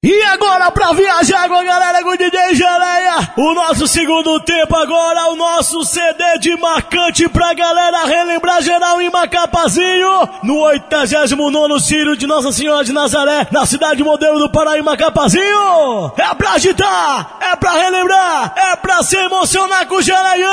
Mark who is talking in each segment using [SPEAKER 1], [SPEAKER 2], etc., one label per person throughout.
[SPEAKER 1] E agora pra viajar com a galera com o DJ Geleia, o nosso segundo tempo agora, o nosso CD de marcante pra galera relembrar geral em Macapazinho, no 89º Círio de Nossa Senhora de Nazaré, na cidade modelo do Pará, em Macapazinho. É pra agitar, é pra relembrar, é pra se emocionar com o Geleião.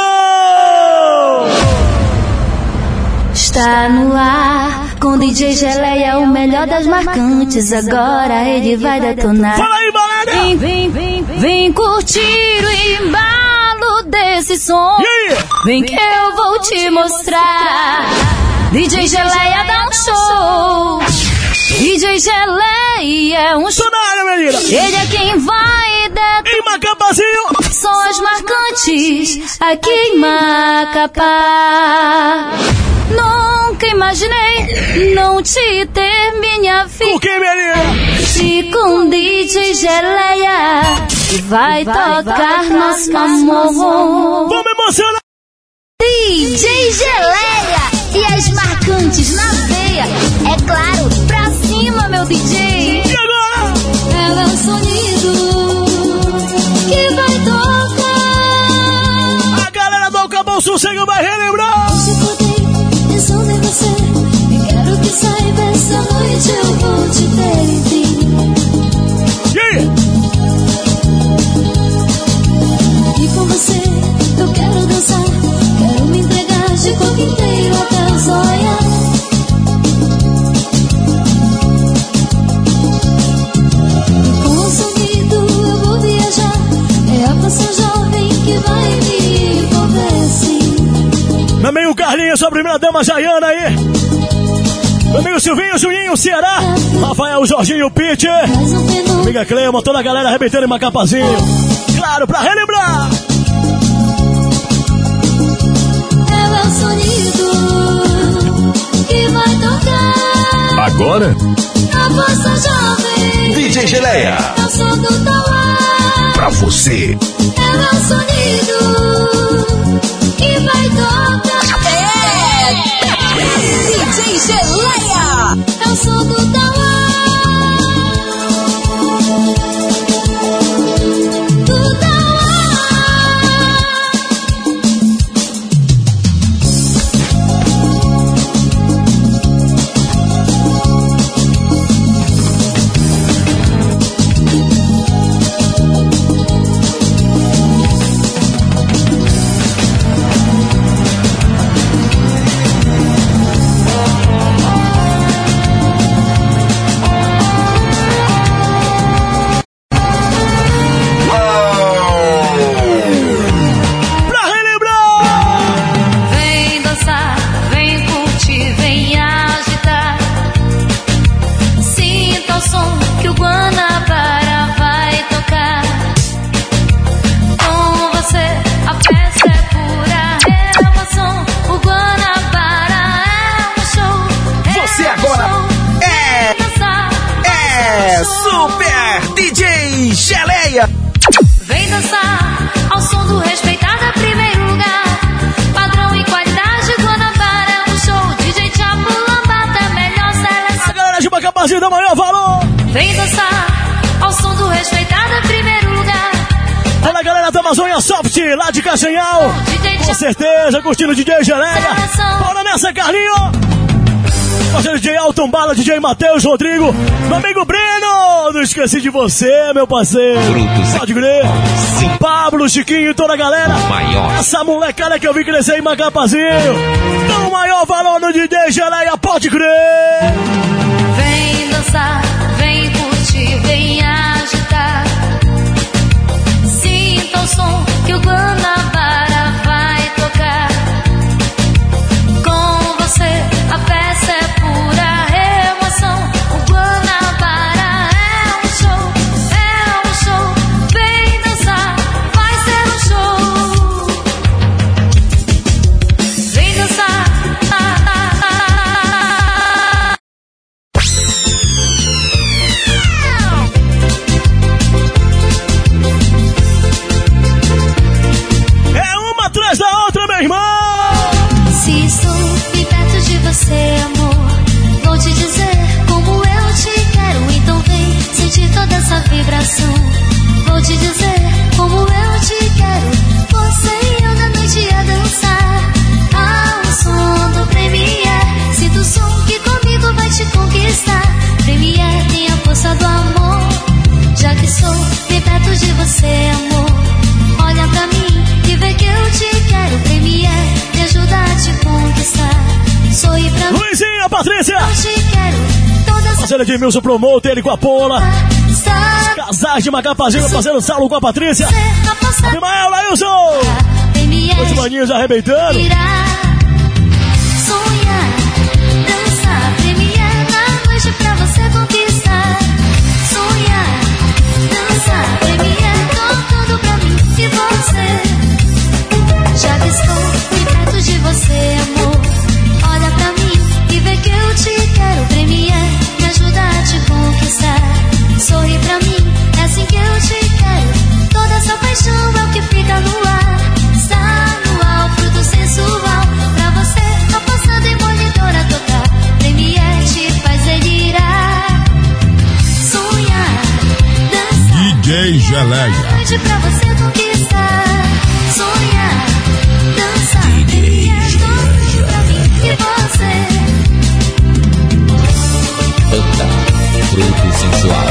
[SPEAKER 2] Está no ar, com DJ Geleia, o melhor das marcantes. Agora ele vai detonar.
[SPEAKER 1] Fala aí, galera!
[SPEAKER 2] Vem curtir o embalo desse som. Vem que eu vou te mostrar. DJ Geleia dá um show. DJ Geleia é um show. Ele é quem vai detonar.
[SPEAKER 1] Em Macapazinho
[SPEAKER 2] são as marcantes aqui em Macapá. Nunca imaginei não te ter minha vida.
[SPEAKER 1] O que, menina?
[SPEAKER 2] Se com DJ Geleia vai tocar nosso amor.
[SPEAKER 1] Vamos emocionar!
[SPEAKER 2] DJ Geleia e as marcantes na veia. É claro, pra cima, meu DJ.
[SPEAKER 1] E agora?
[SPEAKER 2] Ela é o sonido que vai tocar.
[SPEAKER 1] A galera do Acabou Sossego vai relembrar.
[SPEAKER 2] Pensando em você, e quero que saiba, essa noite eu vou te ter, enfim. E com você eu quero dançar, quero me entregar de corpo inteiro até o zóia. E com o sonido eu vou viajar, é a paixão jovem que vai me envolver, sim.
[SPEAKER 1] Meu amigo Carlinhos, sua primeira dama Jaiana aí. Meu amigo Silvinho, Juninho, Ceará. Rafael, Jorginho, Pete. Amiga Clema, toda a galera arrebentando em Macapazinho. Claro, pra relembrar.
[SPEAKER 2] Ela é o sonido que vai tocar.
[SPEAKER 3] Agora,
[SPEAKER 2] a força jovem.
[SPEAKER 3] DJ Geleia.
[SPEAKER 2] É o som do Tauá.
[SPEAKER 3] Pra você.
[SPEAKER 2] Ela é o sonido que vai tocar. DJ Geleia. É o som do Tauá.
[SPEAKER 3] Super DJ Geleia.
[SPEAKER 2] Vem dançar ao som do respeitado primeiro lugar. Padrão e qualidade, Guanabara é um show. DJ Chapo Lambata, melhor seleção.
[SPEAKER 1] A galera de Macapazinho dá maior valor.
[SPEAKER 2] Vem dançar ao som do respeitado primeiro lugar.
[SPEAKER 1] Olha a galera da Amazônia Soft, lá de Castanhal. Com certeza, curtindo o DJ Geleia. Bora nessa, Carlinho. Parceiro DJ Alton Bala, DJ Matheus, Rodrigo, meu amigo Breno, não esqueci de você, meu parceiro. Pode crer. Pablo, Chiquinho e toda a galera. Essa molecada que eu vi crescer em Macapazinho. Dá o maior valor no DJ Geleia, pode crer.
[SPEAKER 2] Vem dançar, vem curtir, vem agitar. Sinta o som que o Guanabara vai tocar. Com você a peça é pura emoção. O Guanabara é um show, vem dançar, vai ser um show. Vem dançar,
[SPEAKER 1] parceiro Edmilson Promoter, ele com a Pola. Casais de Macapazinho, meu parceiro Saulo com a Patrícia. Abimael, Lailson. Os maninhos arrebentando.
[SPEAKER 2] Sonhar, dançar, premiar na noite pra você conquistar. Sonhar, dançar, premiar, tudo pra mim e você. Já que estou bem perto de você, amor, olha pra mim e vê que eu te quero premiar. Me ajuda a te conquistar. Sorri pra mim, é assim que eu te quero. Toda essa paixão é o que fica no ar. Está no ar, fruto sensual. Pra você, tô passando em monitor a tocar. Premier te faz delirar. Sonhar, dançar.
[SPEAKER 4] DJ Geleia.
[SPEAKER 2] Noite pra você conquistar. Sonhar, dançar. Premier, tudo pra mim e você.
[SPEAKER 5] Fruto sensual.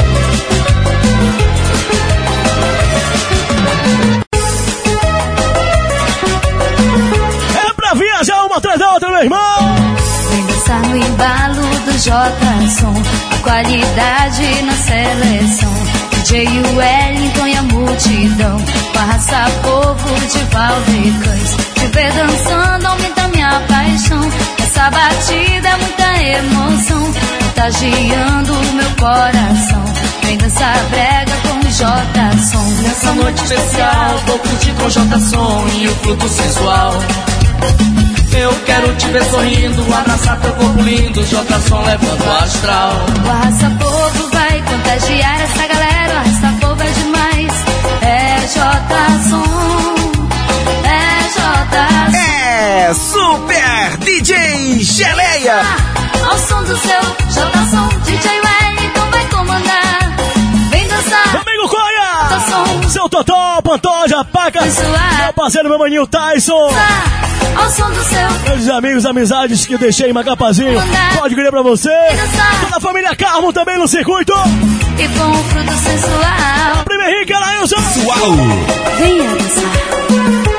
[SPEAKER 1] É pra viajar uma atrás da outra, meu irmão.
[SPEAKER 2] Vem dançar no embalo do J-Som, a qualidade na seleção. DJ Wellington e a multidão, com a raça povo de Valdecães. Te ver dançando aumenta minha paixão. Essa batida é muita emoção, contagiando o meu coração. Vem dançar brega com o J-Som.
[SPEAKER 6] Nessa noite especial, vou curtir com o J-Som e o fruto sensual. Eu quero te ver sorrindo, abraçar teu corpo lindo, J-Som levando o astral.
[SPEAKER 2] O Arrasta Povo vai contagiar essa galera, o Arrasta Povo é demais. É J-Som, é J-Som.
[SPEAKER 3] É Super DJ Geleia.
[SPEAKER 2] Ao som do seu J-Som, DJ Wellington vai comandar. Vem dançar,
[SPEAKER 1] Domingo Coia.
[SPEAKER 2] J-Som.
[SPEAKER 1] Seu Totó, Pantoja, Paca. Meu parceiro, meu maninho Tyson.
[SPEAKER 2] Ao som do seu
[SPEAKER 1] Meus amigos, amizades que eu deixei em Macapazinho. Pode querer pra você. Toda a família Carmo também no circuito.
[SPEAKER 2] e com o fruto sensual.
[SPEAKER 1] Primo Henrique, Lailson.
[SPEAKER 4] Uau!
[SPEAKER 2] Venha dançar.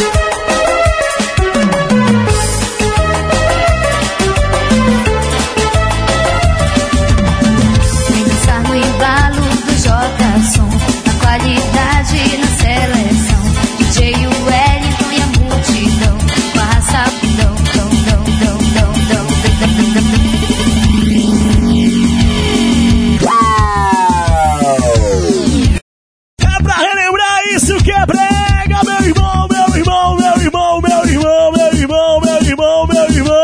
[SPEAKER 2] Vem dançar no embalo do J-Som, a qualidade na seleção. DJ Wellington e a multidão, com a raça dão.
[SPEAKER 1] É pra relembrar isso que é brega, meu irmão, meu irmão, meu irmão, meu irmão, meu irmão, meu irmão, meu irmão.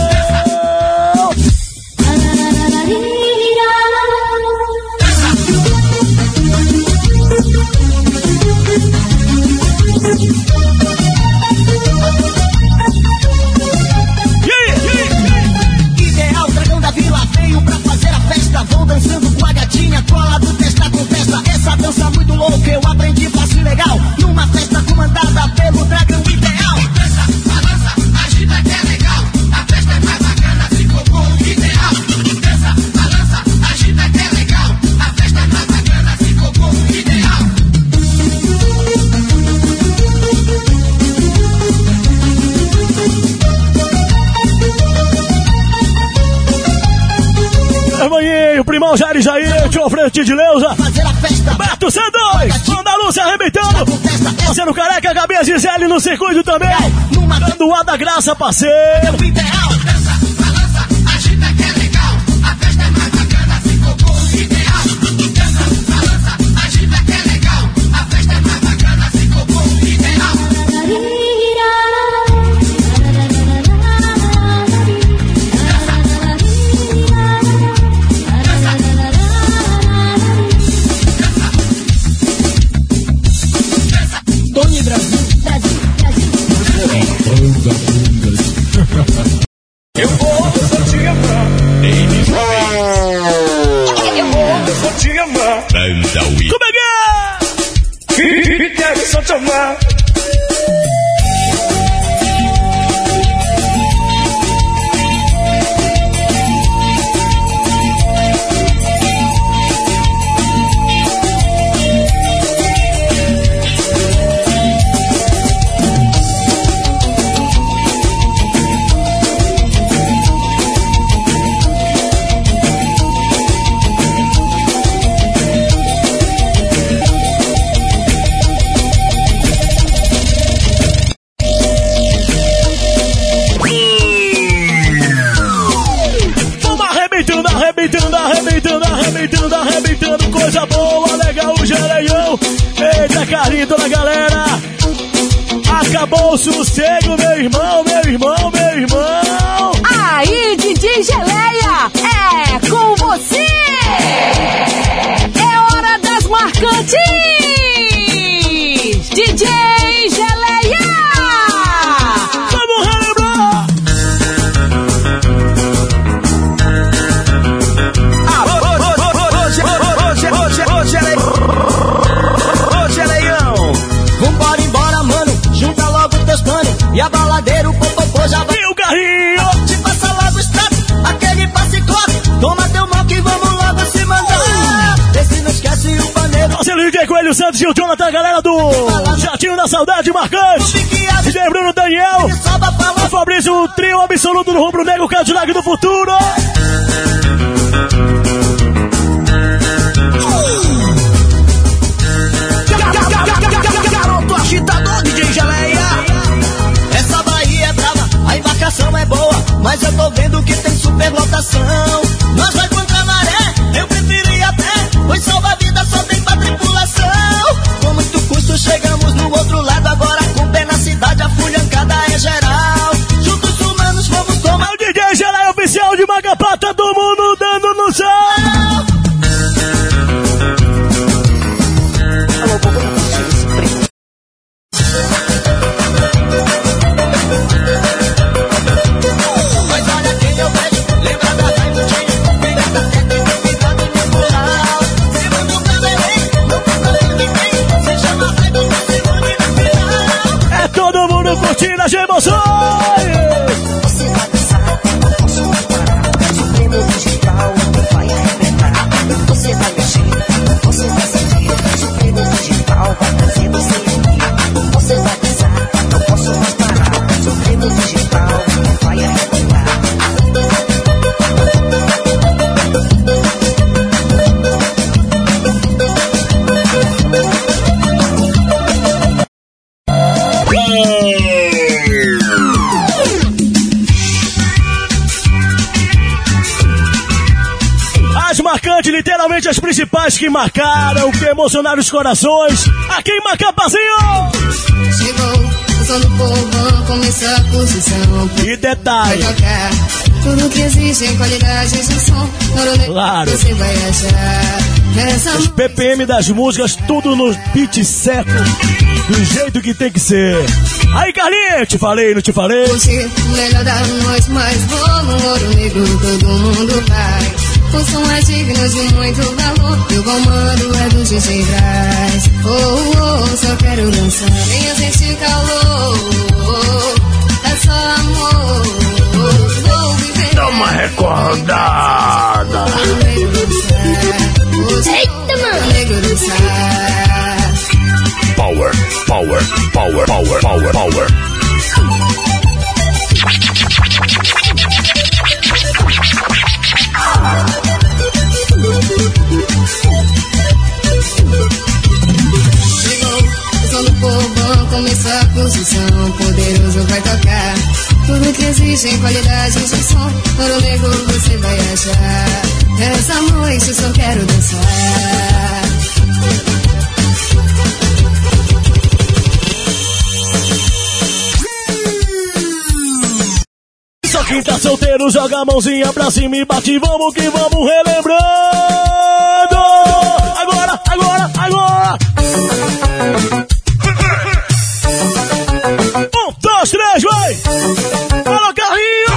[SPEAKER 7] Ideal, dragão da vila veio pra fazer a festa. Vão dançando com a gatinha, cola do testa com festa. Essa dança muito louca eu aprendi fácil e legal. Numa festa comandada pelo dragão ideal. Dança, balança, agita que é legal. A festa é mais bacana, ficou bom o ideal. Dança, balança, agita que é legal. A festa é mais bacana, ficou bom o ideal.
[SPEAKER 1] Maninho, primão Jair Jair, tio Frente de Leusa. Beto C2, Ana Lúcia arrebentando. Fazendo careca, Gabi e Gisele no circuito também. Dando o ar da graça, parceiro.
[SPEAKER 7] Ideal, dança, balança, agita que é legal. A festa é mais bacana, ficou bom o ideal. Dança, balança, agita que é legal. A festa é mais bacana, ficou bom o ideal. Tony Brasil.
[SPEAKER 6] Eu vou te amar, baby. Eu vou te amar.
[SPEAKER 1] Como é que é?
[SPEAKER 6] E quero só te amar.
[SPEAKER 1] Carlinhos, toda a galera. Acabou o sossego, meu irmão, meu irmão, meu irmão.
[SPEAKER 2] Aí, DJ Geleia, é com você. É hora das marcantes. DJ Geleia.
[SPEAKER 1] Vamos relembrar.
[SPEAKER 3] Hoje, Leão.
[SPEAKER 7] Vambora embora, mano. Junta logo teus panos. E a baladeira, o popopô já vai.
[SPEAKER 1] E o carrinho.
[SPEAKER 7] Te passa logo o extrato. Aquele passe corre. Toma teu mal que vamos logo se mandar. Esse não esquece o paneiro.
[SPEAKER 1] Nossa, DJ Coelho Santos e o Jonathan, a galera do Jatinho da Saudade, marcante. DJ Bruno Daniel. O Fabrício, o trio absoluto do Rubro Negro, Cadillac do Futuro.
[SPEAKER 3] Garoto agitador, DJ Geleia.
[SPEAKER 7] Essa Bahia é brava, a embarcação é boa, mas eu tô vendo que tem superlotação. Nós vai contra a maré, eu preferia até, pois salva-vida só tem pra tripulação. Com muito custo chegamos no outro lado, agora com pé na cidade a fulhancada é geral. Juntos humanos vamos tomar.
[SPEAKER 1] O DJ Geleia oficial de Macapá, todo mundo dando no céu.
[SPEAKER 7] Mas olha quem eu vejo, lembra da Raimundinha, pega da teta e cuidado no plural. Segundo pra Belém, não tem pra ninguém, se chama Raimundo, se une no final.
[SPEAKER 1] É todo mundo curtindo as emoções.
[SPEAKER 4] Você vai dançar, não posso mais parar. Supremo digital, vai arrebentar. Você vai mexer, você vai sentir. Supremo digital vai trazer você aqui. Você vai dançar, não posso mais parar. Supremo digital vai arrebentar.
[SPEAKER 1] As marcantes, literalmente as principais que marcaram, que emocionaram os corações. Aqui em Macapazinho.
[SPEAKER 8] Chegou, o som do povão, começou a posição.
[SPEAKER 1] E detalhe.
[SPEAKER 8] Vai tocar tudo que existe em qualidade de som.
[SPEAKER 1] Claro.
[SPEAKER 8] Você vai achar essa
[SPEAKER 1] Os BPM das músicas, tudo no beat certo, do jeito que tem que ser. Aí, Carlinhos, te falei, não te falei?
[SPEAKER 8] música, o melhor da noite, mas vou no Ouro Negro, todo mundo vai. O som é digno de muito valor, e o comando é do DJ Braz. Só quero dançar, venha sentir calor, é só amor, vou viver.
[SPEAKER 3] Dá uma recordada.
[SPEAKER 8] Eita, mano! Negro dançar.
[SPEAKER 3] Power, power, power, power, power, power.
[SPEAKER 8] Chegou, o som do povão, começou a posição. Poderoso vai tocar tudo que existe em qualidade de som. Ouro Negro você vai achar. Essa noite eu só quero dançar.
[SPEAKER 1] Só quem tá solteiro joga a mãozinha pra cima e bate, vamos que vamos relembrando. Agora, agora, agora. 1, 2, 3, vai. Fala, Carlinhos.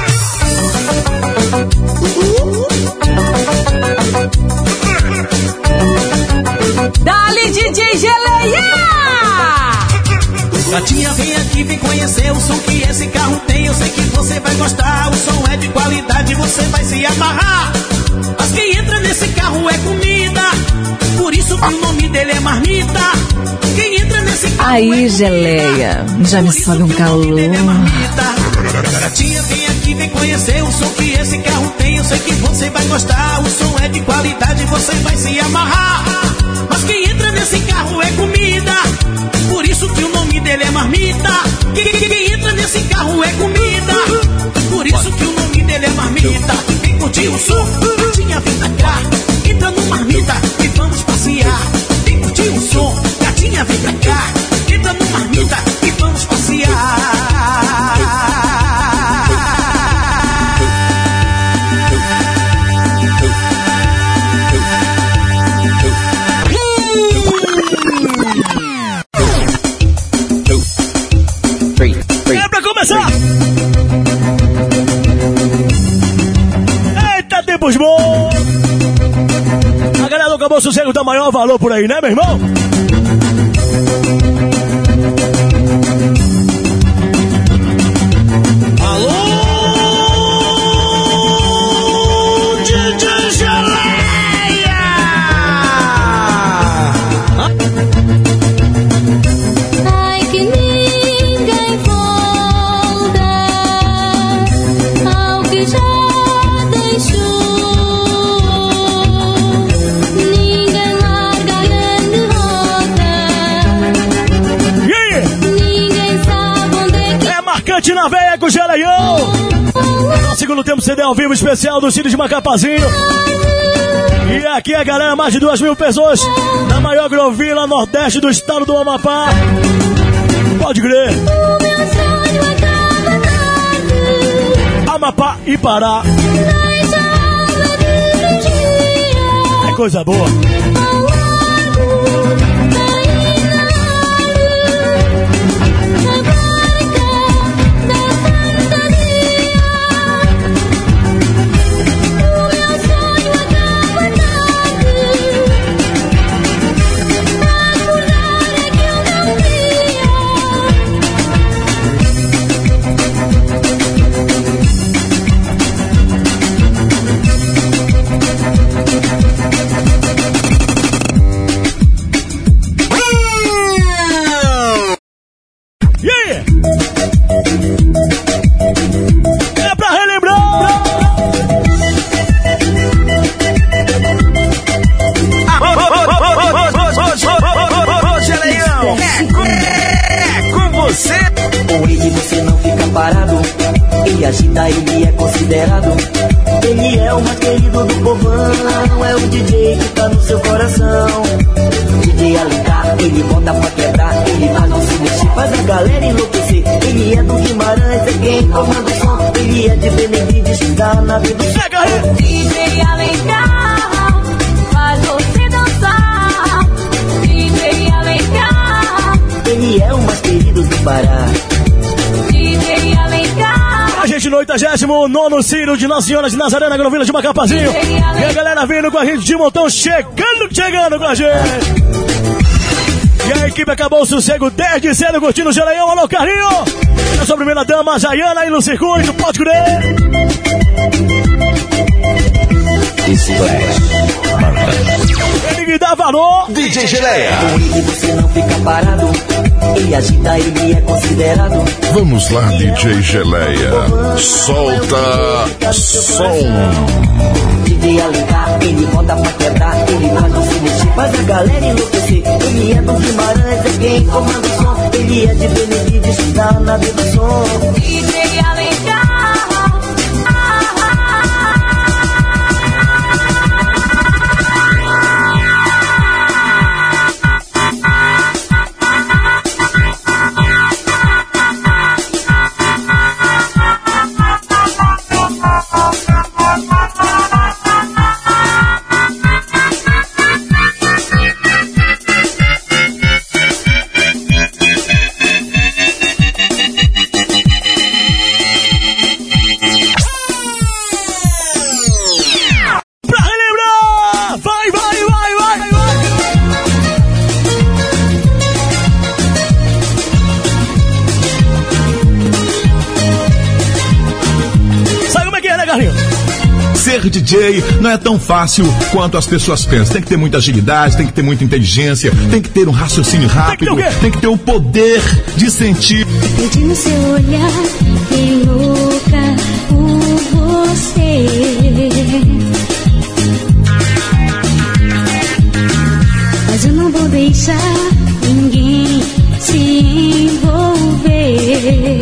[SPEAKER 2] Dali, DJ Geleia.
[SPEAKER 6] Gatinha, vem aqui, vem conhecer o som que esse carro tem. Eu sei que você vai gostar. O som é de qualidade, você vai se amarrar. Mas quem entra nesse carro é comida, por isso que o nome dele é Marmita. Quem entra nesse carro
[SPEAKER 2] Aí,
[SPEAKER 6] é
[SPEAKER 2] Geleia, já me sobe um calor.
[SPEAKER 6] Gatinha, vem aqui, vem conhecer o som que esse carro tem. Eu sei que você vai gostar. O som é de qualidade, você vai se amarrar. Mas quem entra nesse carro é comida, por isso que o nome dele é Marmita. Quem entra nesse carro é comida, por isso que o nome dele é Marmita. Vem curtir o som, gatinha, vem pra cá. Entra no Marmita e vamos passear. Vem curtir o som, gatinha,
[SPEAKER 1] da maior valor por aí, né, meu irmão? Na veia com o Geleião. No segundo tempo, CD ao vivo especial do Cine de Macapazinho. E aqui a galera, mais de 2.000 pessoas na maior Grovila Nordeste do estado do Amapá. Pode crer. Amapá e Pará. É coisa boa.
[SPEAKER 4] Agita, ele é considerado. Ele é o mais querido do povão. É o DJ que tá no seu coração. DJ Alencar, ele bota pra quebrar. Ele faz não se mexer, faz a galera enlouquecer. Ele é do Guimarães, é quem comanda o som. Ele é de Benevides, da nave do céu.
[SPEAKER 2] DJ Alencar, faz você dançar. DJ Alencar,
[SPEAKER 4] ele é o mais querido do Pará.
[SPEAKER 2] DJ Alencar.
[SPEAKER 1] A gente no 89º Círio de Nossa Senhora de Nazaré, na Grovila de Macapazinho. E a galera vindo com a gente de montão, chegando com a gente. E a equipe acabou o sossego desde cedo, curtindo o Geleião. Alô, Carlinho! A sua primeira dama, a Jaiana, aí no circuito, pode crer. Ele me dá valor.
[SPEAKER 3] DJ Geleia.
[SPEAKER 4] Com ele você não fica parado. Ele agita, ele é considerado.
[SPEAKER 3] Vamos lá, DJ Geleia. Solta som.
[SPEAKER 4] DJ Alencar, ele bota pra quebrar. Ele faz não se mexer, faz a galera enlouquecer. Ele é do Guimarães, é quem comanda o som. Ele é de Benevides, da nave do som.
[SPEAKER 2] DJ Alencar.
[SPEAKER 9] Ser DJ não é tão fácil quanto as pessoas pensam. Tem que ter muita agilidade, tem que ter muita inteligência, tem que ter um raciocínio rápido, tem que ter o poder de sentir.
[SPEAKER 8] Perdi no seu olhar, fiquei louca por você. Mas eu não vou deixar ninguém se envolver.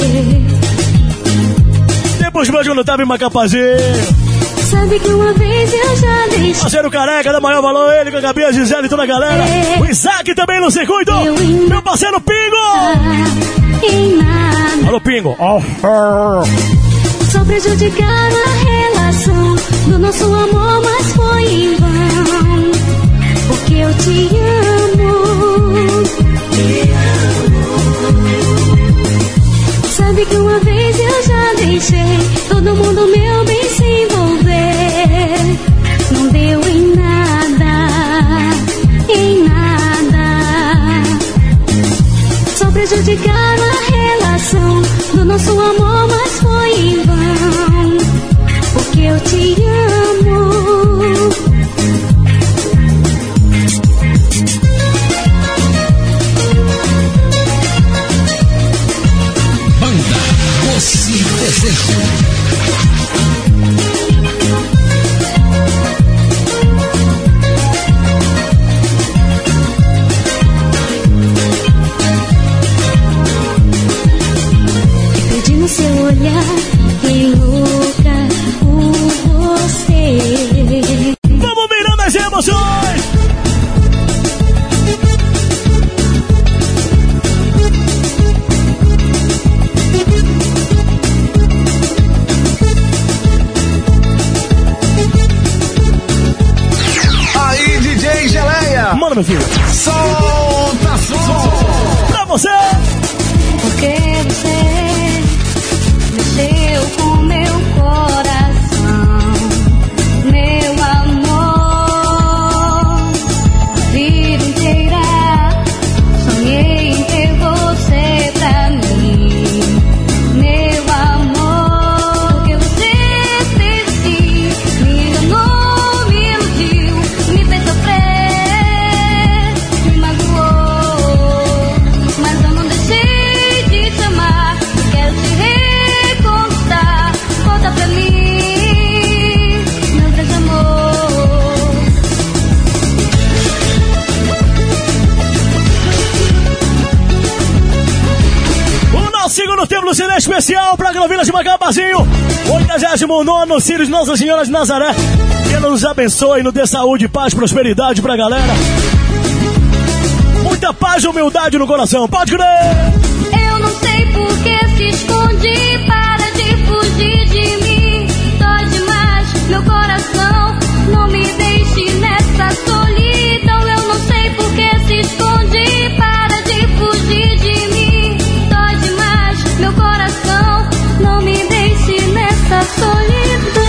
[SPEAKER 1] Depois de quando tava em Macapazinho.
[SPEAKER 8] Sabe que uma vez eu já deixei.
[SPEAKER 1] Parceiro Careca, da maior valor, ele com a Gabi, a Gisele e toda a galera. O Isaac também no circuito. Meu parceiro Pingo.
[SPEAKER 8] Em nada.
[SPEAKER 1] Alô, Pingo.
[SPEAKER 8] Só prejudicaram a relação do nosso amor, mas foi em vão. Porque eu te amo. Sabe que uma vez eu já deixei todo mundo meu bem se envolver. Não deu em nada.
[SPEAKER 1] meu filho.
[SPEAKER 9] Solta, solta.
[SPEAKER 1] Pra você.
[SPEAKER 2] Porque você mexeu com meu coração, meu amor. A vida inteira sonhei em ter você pra mim, meu amor. Porque você fez assim, me enganou, me iludiu, me fez sofrer, me magoou. Mas eu não deixei de te amar, quero te reconquistar. Volta pra mim, meu grande amor.
[SPEAKER 1] O nosso segundo tempo do Cine Especial pra Gravina de Macapazinho. 89º Círios Nossa Senhora de Nazaré. Que Deus nos abençoe, nos dê saúde, paz, prosperidade pra galera. Muita paz e humildade no coração, pode crer!
[SPEAKER 2] Eu não sei por que se esconde, para de fugir de mim. Dói demais meu coração, não me deixe nessa solidão. Eu não sei por que se esconde, para de fugir de mim. Dói demais meu coração, não me deixe nessa solidão.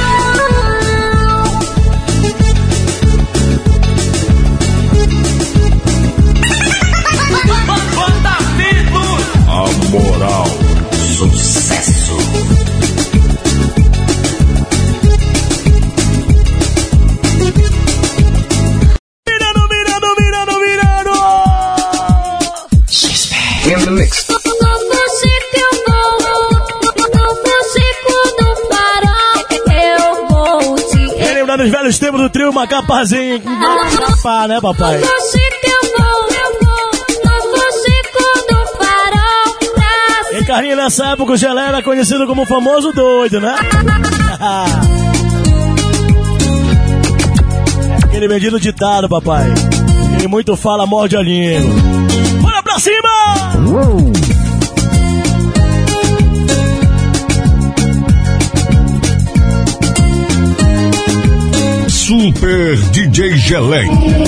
[SPEAKER 3] A moral, sucesso.
[SPEAKER 1] Virando!
[SPEAKER 3] In the mix.
[SPEAKER 2] No você que eu vou, no Chico do Farol, eu vou te
[SPEAKER 1] Lembrar dos velhos tempos do trio Macapazinho. Pá, né, papai?
[SPEAKER 2] no você que eu vou, no Chico do Farol, pra
[SPEAKER 1] E Carlinhos, nessa época o Gelé era conhecido como o famoso doido, né? Aquele bendito ditado, papai. Quem muito fala, morde a língua. Bora pra cima!
[SPEAKER 9] Super DJ Gelé.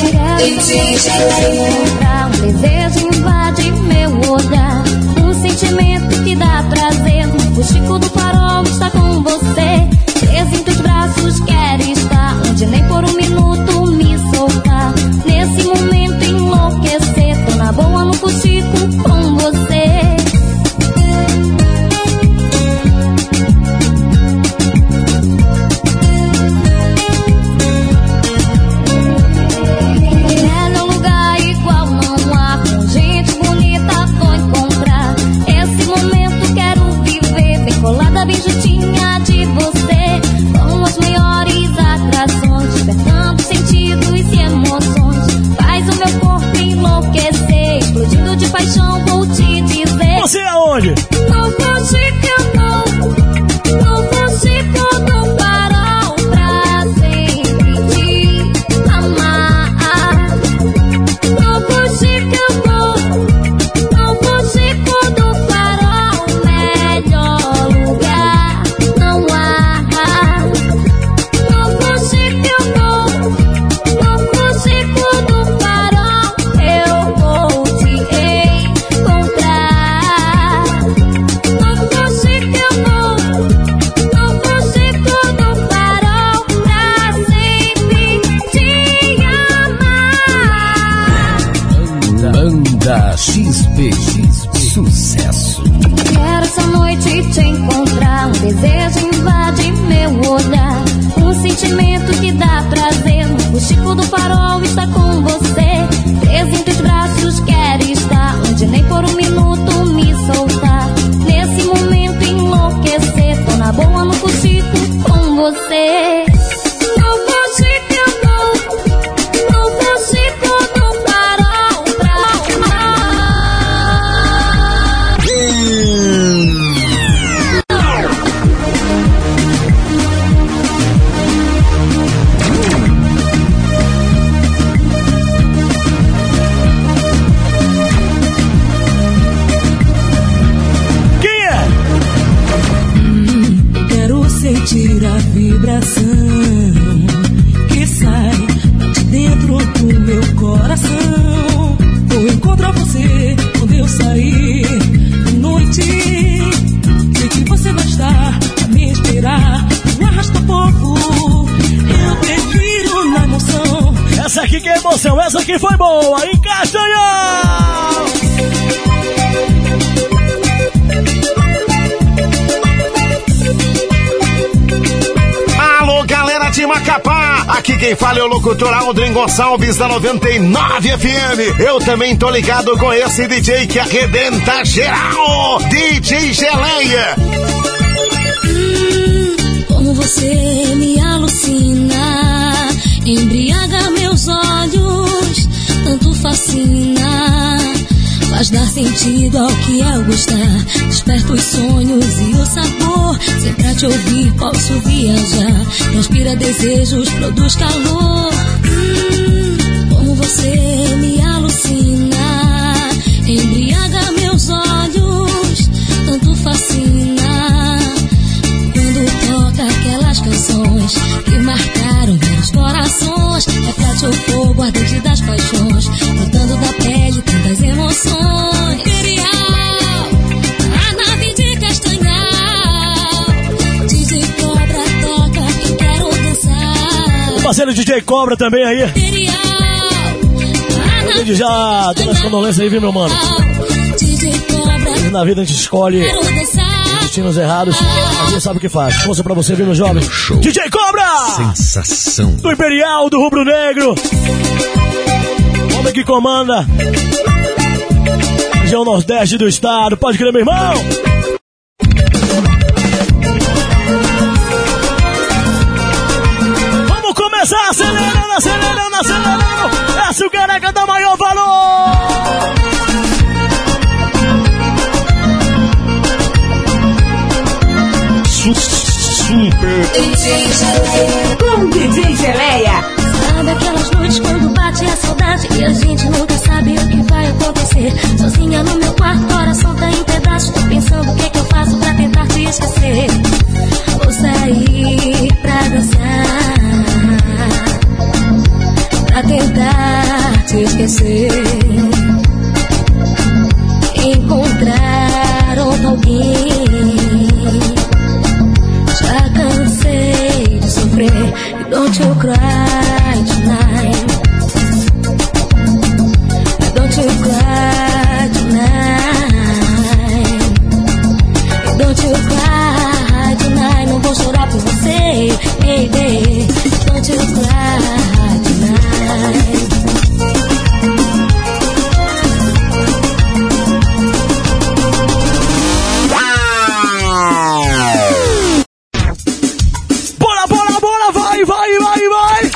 [SPEAKER 2] encontrar um desejo invade meu olhar, um sentimento que dá prazer. O Chico do Farol está com você, preso em teus braços quer estar, onde nem por um minuto me soltar. Nesse momento enlouquecer, tô na boa no Chico com você. Bem juntinha de você, com as maiores atrações, despertando sentidos e emoções. Faz o meu corpo enlouquecer, explodindo de paixão, vou te dizer.
[SPEAKER 1] Você aonde?
[SPEAKER 2] Não consigo, não consigo do farol pra sempre te amar. Não consigo do farol, melhor lugar não há. Não consigo do farol, eu vou te encontrar. Não consigo do farol pra sempre te amar.
[SPEAKER 5] Banda XPX, sucesso.
[SPEAKER 2] Quero essa noite te encontrar, um desejo invade meu olhar, um sentimento que dá prazer. O Chico do Farol está com você, preso em teus braços quer estar, onde nem por um minuto me soltar. Nesse momento enlouquecer, tô na boa no Chico com você. Não consigo do farol pra
[SPEAKER 1] Quem é?
[SPEAKER 10] Quero sentir a vibração que sai de dentro do meu coração.
[SPEAKER 1] que foi boa, em Castanhal.
[SPEAKER 11] Alô, galera de Macapá, aqui quem fala é o locutor Aldrin Gonçalves da 99 FM. Eu também tô ligado com esse DJ que arrebenta geral, DJ Geleia.
[SPEAKER 10] Como você me alucina, embriaga meus olhos, tanto fascina, faz dar sentido ao que é o gostar, desperta os sonhos e o sabor, sempre pra te ouvir posso viajar, transpira desejos, produz calor. Como você me alucina, embriaga meus olhos, tanto fascina, quando toca aquelas canções que marcaram meus corações, é pra te fogo ardente das paixões, brotando da pele tantas emoções. Imperial, a nave de Castanhal, DJ Cobra toca que quero dançar.
[SPEAKER 1] O parceiro DJ Cobra também aí.
[SPEAKER 10] Imperial,
[SPEAKER 1] Ele já deu as condolências aí, viu, meu mano?
[SPEAKER 10] DJ Cobra,
[SPEAKER 1] E na vida a gente escolhe
[SPEAKER 10] quero dançar.
[SPEAKER 1] destinos errados, a gente sabe o que faz. Força pra você, viu, meu jovem?
[SPEAKER 9] Show.
[SPEAKER 1] DJ Cobra!
[SPEAKER 9] Sensação.
[SPEAKER 1] Do Imperial, do Rubro Negro. Homem que comanda região nordeste do estado. Pode crer, meu irmão? Vamos começar acelerando, acelerando, acelerando. Essa é o careca dá maior valor.
[SPEAKER 9] Super.
[SPEAKER 2] Com DJ Geleia.
[SPEAKER 10] Sabe aquelas noites quando bate a saudade e a gente nunca sabe o que vai acontecer? Sozinha no meu quarto, coração tá em pedaços, tô pensando o que eu faço pra tentar te esquecer. Vou sair pra dançar, pra tentar te esquecer. Encontrar outro alguém. Já cansei de sofrer. Don't you cry tonight. Don't you cry tonight. Don't you cry tonight. Não vou chorar por você, baby. Don't you cry tonight.
[SPEAKER 1] Bora, bora, bora, vai, vai, vai, vai.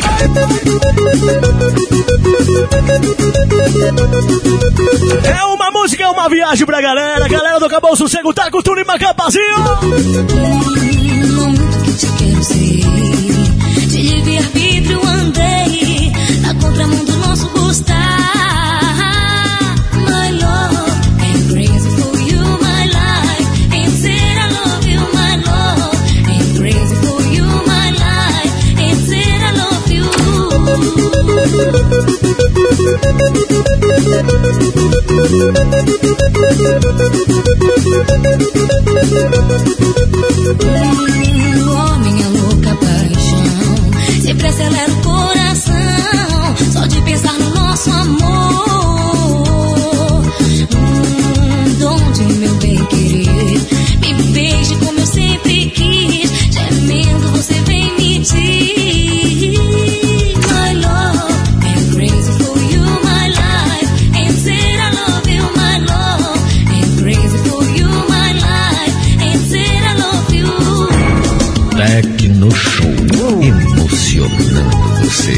[SPEAKER 1] É uma música, é uma viagem pra galera. Galera do Acabou o Sossego tá com tudo em Macapazinho.
[SPEAKER 10] Muito que te quero ser. De livre-arbítrio andei na contramão do nosso gostar. My love, I'm crazy for you, my life. And said I love you, my love. I'm crazy for you, my life. And said I love you. Homem é louca paixão, sempre acelera o coração, só de pensar no nosso amor. Donde meu bem querer, me beije como eu sempre quis, gemendo você vem me diz. My love, I'm crazy for you, my life. And said I love you, my love. I'm crazy for you, my life. And said I love you.
[SPEAKER 5] Tecno Show, emocionando você.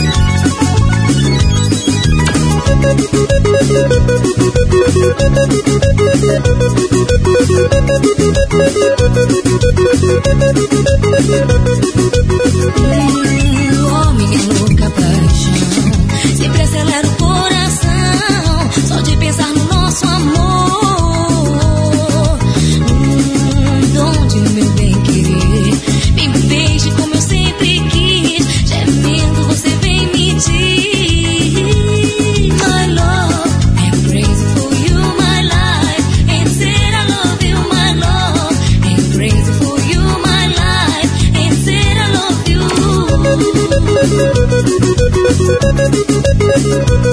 [SPEAKER 10] Homem é louca paixão, sempre acelera o coração, só de pensar no nosso amor. Donde meu bem querer, me beije como eu sempre quis, gemendo você vem me diz. My love, I'm crazy for you, my life. And said I love you, my love. I'm crazy for you, my life. And said I love you.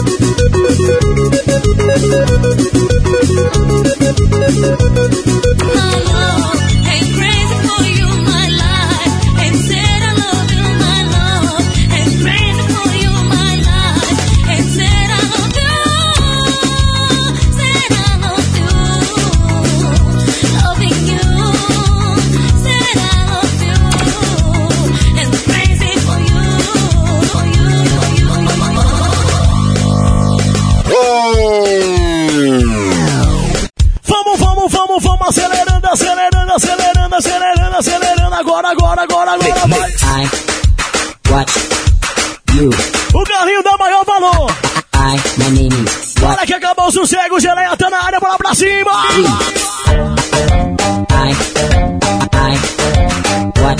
[SPEAKER 1] vai.
[SPEAKER 12] I watch you.
[SPEAKER 1] O Carlinho dá maior valor.
[SPEAKER 12] My name is
[SPEAKER 1] Bora que acabou o sossego, Geleia tá na área, bora pra cima.
[SPEAKER 12] I watch.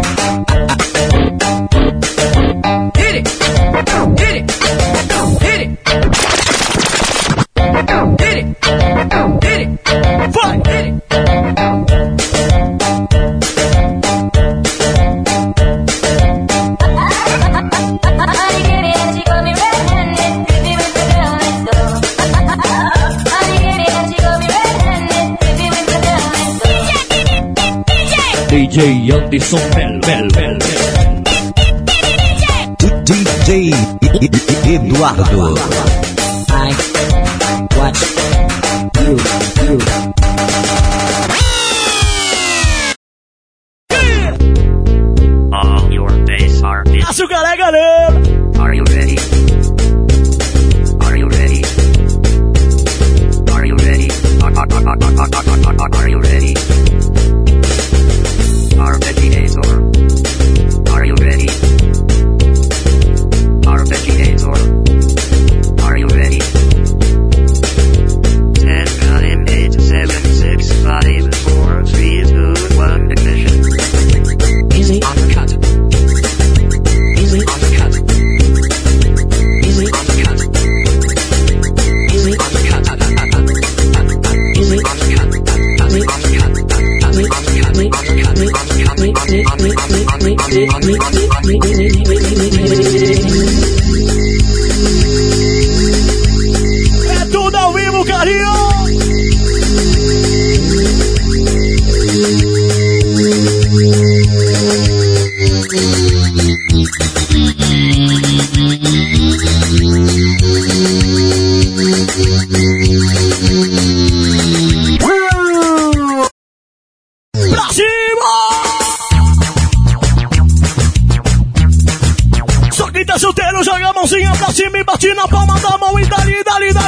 [SPEAKER 6] Hit it. Hit it. Hit it. Hit it. Hit it.
[SPEAKER 1] Vai.
[SPEAKER 6] Hit it.
[SPEAKER 5] DJ Anderson Bel.
[SPEAKER 13] DJ Eduardo.
[SPEAKER 12] I watch you.
[SPEAKER 14] All your days are busy.
[SPEAKER 1] Açúcar é galera.
[SPEAKER 14] Are you ready? Are you ready? Are you ready? Are you ready? Our veggie days or are you ready? Our veggie days or are you ready? 10, 9, 8, 7, 6, 5, 4, 3, 2, 1, ignition.
[SPEAKER 12] Easy
[SPEAKER 14] On the cut.
[SPEAKER 12] Easy
[SPEAKER 14] On the cut.
[SPEAKER 12] Easy
[SPEAKER 14] On the cut.
[SPEAKER 12] Easy
[SPEAKER 14] On the cut.
[SPEAKER 12] Easy
[SPEAKER 14] On the cut.
[SPEAKER 1] É tudo ao vivo, carinho. Pra cima! Só quem tá solteiro joga a mãozinha pra cima e bate na palma da mão e dali.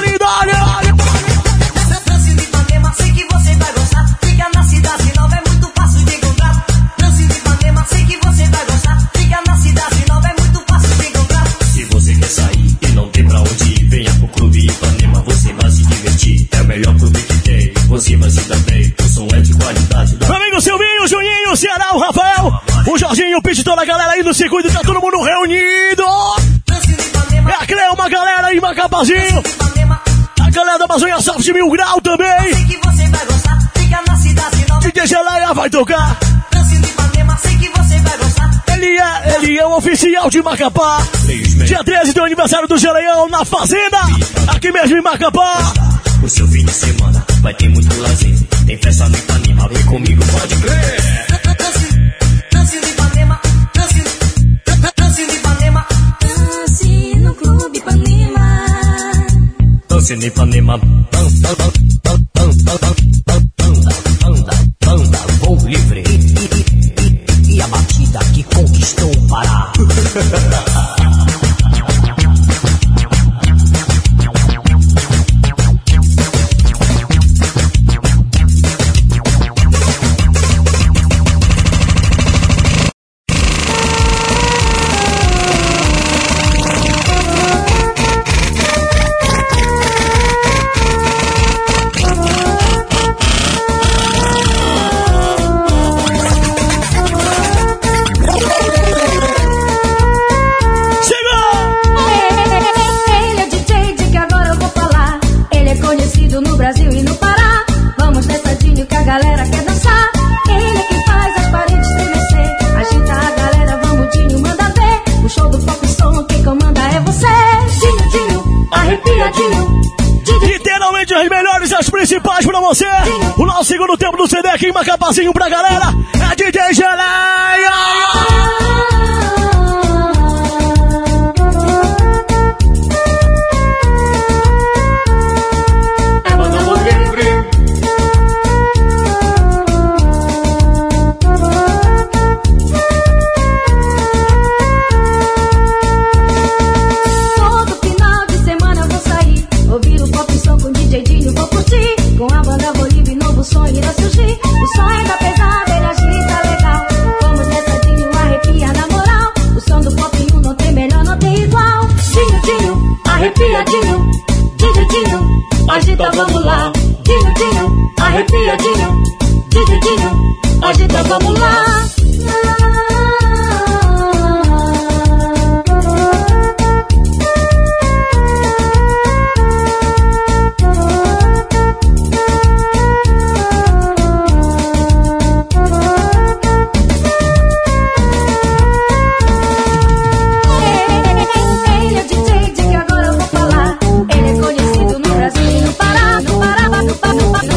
[SPEAKER 7] Lance de Ipanema, sei que você vai gostar. Fica na cidade nova, é muito fácil de encontrar. Lance de Ipanema, sei que você vai gostar. Fica na cidade nova, é muito fácil de encontrar.
[SPEAKER 15] Se você quer sair e não tem pra onde ir, venha pro Clube Ipanema, você vai se divertir. É o melhor clube que tem, você vai se dar bem. O som é de qualidade.
[SPEAKER 1] Meu amigo Silvinho, Juninho, Ceará, o Rafael, o Jorginho, o Pete, toda a galera aí no circuito, tá todo mundo reunido. É a Cleuma, a galera aí, Macapazinho. A galera da Amazônia Soft 1000 Grau também.
[SPEAKER 7] Sei que você vai gostar. Fica na cidade nova.
[SPEAKER 1] DJ Geleia vai tocar.
[SPEAKER 7] Lance de Ipanema, sei que você vai gostar.
[SPEAKER 1] Ele é o oficial de Macapá. Dia 13 tem o aniversário do Geleião na Fazenda, aqui mesmo em Macapá.
[SPEAKER 15] O seu fim de semana vai ter muito lazer. Tem festa no Ipanema, vem comigo, pode crer.
[SPEAKER 7] Lance de Ipanema, lance de Ipanema.
[SPEAKER 10] Dance no Clube Ipanema.
[SPEAKER 15] Dance no Ipanema. Banda, vou livre.
[SPEAKER 12] E a batida que conquistou o Pará.
[SPEAKER 1] Literalmente as melhores, as principais pra você. O nosso segundo tempo do CD aqui em Macapazinho pra galera é DJ Geleia.
[SPEAKER 10] Com a banda Bolívia, novo som irá surgir. O som é da pesada, ele agita legal. agita, vamos lá. Dinho, dinho, arrepiadinho. Dinho, agita, vamos lá. Ele é DJ de que agora eu vou falar. Ele é conhecido no Brasil e no Pará. No Pará, no Pará, no Pará.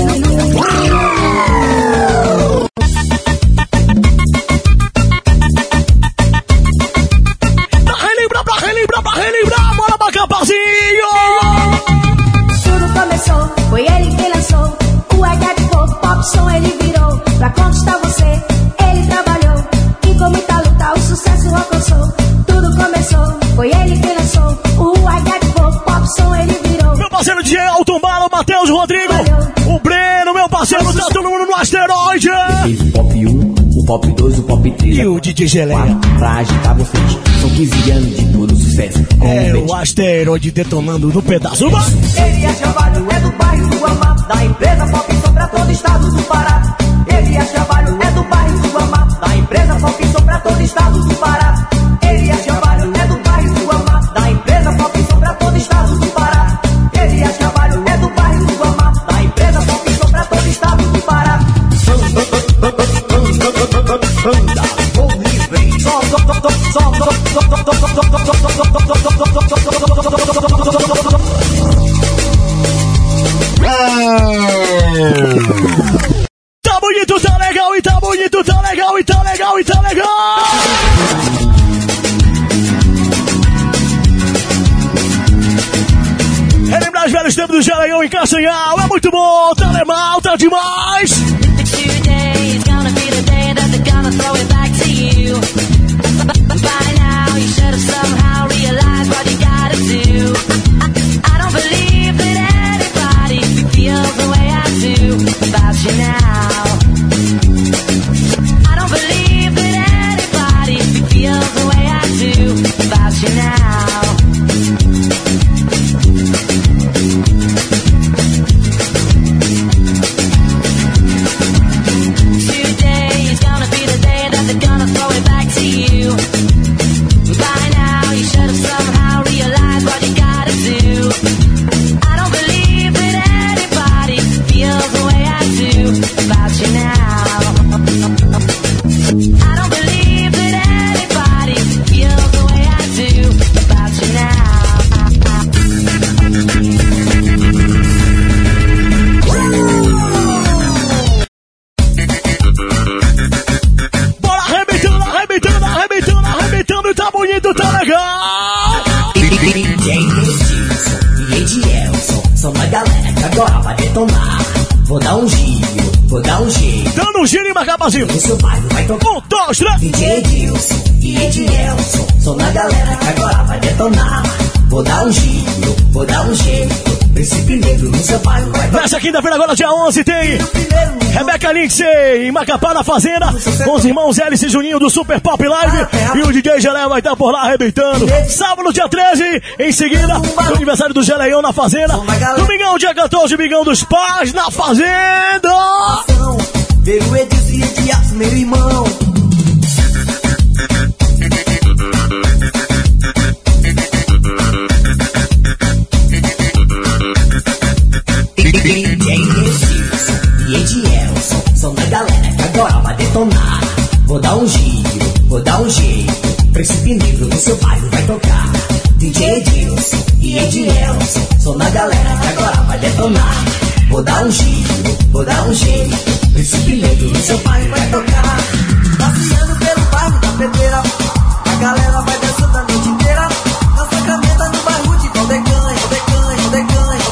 [SPEAKER 1] Pra relembrar, bora pra Capazinho!
[SPEAKER 10] Tudo começou, foi ele que lançou o Agate Pop Som, ele virou. Pra conquistar você, ele trabalhou e com muita luta o sucesso alcançou. Tudo começou, foi ele que lançou o Agate Pop Som, ele virou.
[SPEAKER 1] Meu parceiro DJ Alton Bala, o Matheus, o Rodrigo, o Breno, meu parceiro, tá todo mundo no asteroide!
[SPEAKER 12] Teve o Pop 1, o Pop 2, o Pop 3.
[SPEAKER 1] E o DJ Geleia.
[SPEAKER 12] Pra agitar vocês, são 15 anos de puro sucesso.
[SPEAKER 1] É o asteroide detonando no pedaço.
[SPEAKER 7] Elias Carvalho é do bairro do Amá, da empresa Pop Som pra todo estado do Pará. Elias Carvalho é do bairro do Amá, da empresa Pop Som pra todo estado do Pará. Elias Carvalho é do bairro do Amá, da empresa Pop Som pra todo estado do Pará. Elias Carvalho é do bairro do Amá, da empresa Pop Som pra todo estado do Pará.
[SPEAKER 1] Tá bonito, tá legal, e tá bonito, tá legal, e tá legal, e tá legal. Relembrar os velhos tempos do Geleião em Castanhal é muito bom, tá legal, tá demais.
[SPEAKER 16] By now you should have somehow realized what you gotta do. I don't believe that anybody feels the way I do about you now. I don't believe that anybody feels the way I do about you now. Today is gonna be the day that they're gonna throw it back to you. By now you should have somehow realized what you gotta do. I don't believe that anybody feels the way I do about you now. I don't believe that anybody feels the way I do about you now.
[SPEAKER 1] Bora arrebentando, arrebentando, arrebentando, arrebentando, tá bonito, tá legal.
[SPEAKER 12] DJ Edilson e Edielson são uma galera que agora vai detonar. Vou dar um giro, vou dar um jeito.
[SPEAKER 1] Dando um giro e marcar vazio.
[SPEAKER 12] O seu bairro vai tocar.
[SPEAKER 1] 1, 2, 3.
[SPEAKER 12] DJ Edilson e Edielson são uma galera que agora vai detonar. Vou dar um giro, vou dar um jeito. Príncipe Negro no seu bairro vai tocar.
[SPEAKER 1] Nessa quinta-feira, agora dia 11, tem Rebeca Lindsay em Macapá, na Fazenda, com os irmãos Hélice e Juninho do Super Pop Live. E o DJ Geleia vai estar por lá arrebentando. Sábado, dia 13, em seguida, o aniversário do Geleião na Fazenda. Domingão, dia 14, Domingão dos Pais na Fazenda.
[SPEAKER 7] Veio o Edilson e Edielson, meu irmão.
[SPEAKER 12] DJ Edilson e Edielson são da galera que agora vai detonar. Vou dar um giro, vou dar um jeito. Príncipe Negro no seu bairro vai tocar. DJ Edilson e Edielson são da galera que agora vai detonar. Vou dar um giro, vou dar um jeito. Príncipe Negro no seu bairro vai tocar.
[SPEAKER 7] Passeando pelo bairro da Pedreira, a galera vai dançando a noite inteira. Na sacramenta no bairro de Valdecanha, Valdecanha, Valdecanha,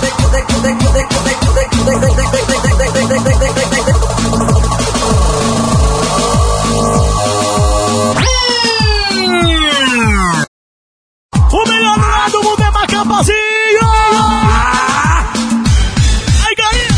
[SPEAKER 1] O melhor lugar do mundo é Macapazinho! Aí, galinha!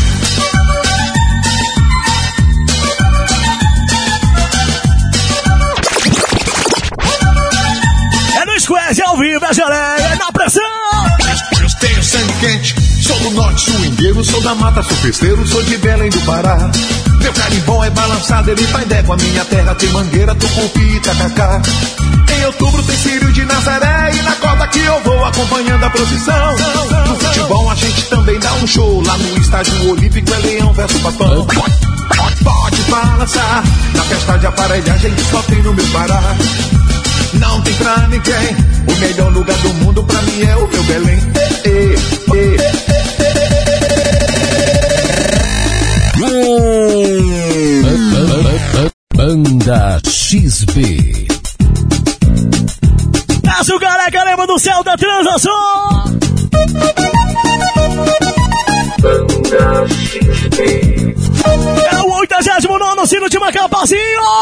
[SPEAKER 9] Sou do norte swingueiro, sou da mata surfesteiro, sou de Belém do Pará. Meu carimbó é balançado, ele faz ideia com a minha terra. Tem mangueira, tucupi e tacacá. Em outubro tem Círio de Nazaré, e na corda que eu vou acompanhando a procissão. No futebol a gente também dá um show, lá no estádio olímpico é Leão versus Papão. Pode balançar, na festa de aparelhagem só tem no meu Pará. Não tem pra ninguém, o melhor lugar do mundo pra mim é o meu Belém.
[SPEAKER 5] Banda XB.
[SPEAKER 1] Cássio Careca, lembra do céu da transação?
[SPEAKER 5] Banda XB.
[SPEAKER 1] É o 89º sino de Macapazinho.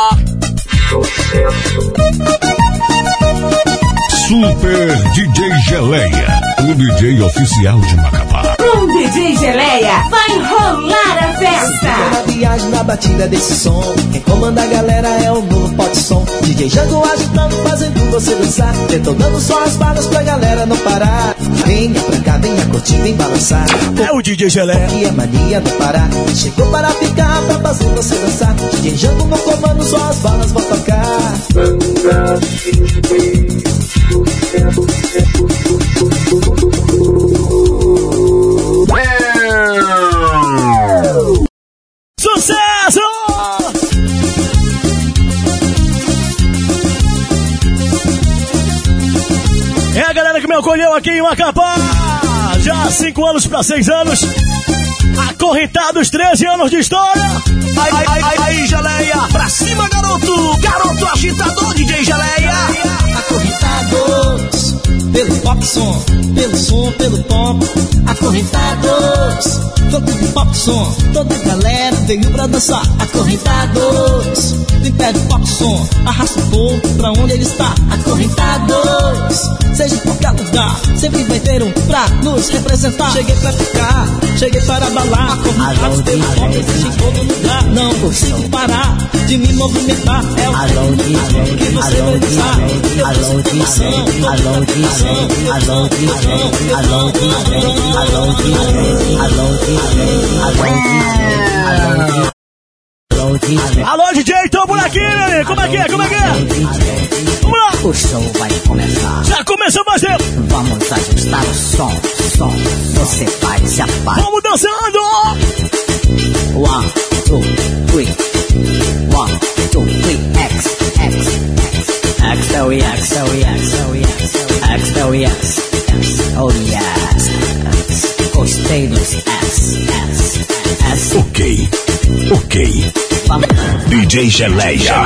[SPEAKER 9] Super DJ Geleia, o DJ oficial de Macapá.
[SPEAKER 17] Com DJ Geleia vai rolar a festa.
[SPEAKER 7] Na viagem, na batida desse som, quem comanda a galera é o novo Pop Som. DJ Jango agitando, fazendo você dançar, detonando só as balas pra galera não parar. Venha pra cá, venha curtir, vem balançar.
[SPEAKER 1] É o DJ Geleia.
[SPEAKER 7] E a mania não parar. Chegou para ficar, pra fazer você dançar. DJ Jango no comando, só as balas vão tocar.
[SPEAKER 1] Sucesso! É a galera que me acolheu aqui em Macapá. Já há 5 anos pra 6 anos. Acorrentados, 13 anos de história.
[SPEAKER 6] Aí, Geleia, pra cima, garoto! Garoto agitador, DJ Geleia!
[SPEAKER 7] Acorrentados, pelo pop som, pelo som, pelo pop. Acorrentados, todo do pop som, toda a galera veio pra dançar. Acorrentados, vem pé do pop som, arrasta o povo pra onde ele está. Acorrentados, seja em qualquer lugar, sempre vai ter um pra nos representar. Cheguei pra ficar, cheguei para abalar. Acorrentados pelo pop, existe em todo lugar. Não consigo parar de me movimentar. É o que você vai dançar. Eu tô sem coração,
[SPEAKER 1] Alô, DJ, tamo por aqui, meu amigo. Como é que é? Como é que é? Vamos lá.
[SPEAKER 12] O show vai começar.
[SPEAKER 1] Já começou mais tempo.
[SPEAKER 12] Vamos ajustar o som. Você vai se apagar.
[SPEAKER 1] Vamos dançando.
[SPEAKER 12] 1, 2, 3. 1, 2, 3. X. Oh yes. Gostei dos S.
[SPEAKER 3] Ok. DJ Geleia.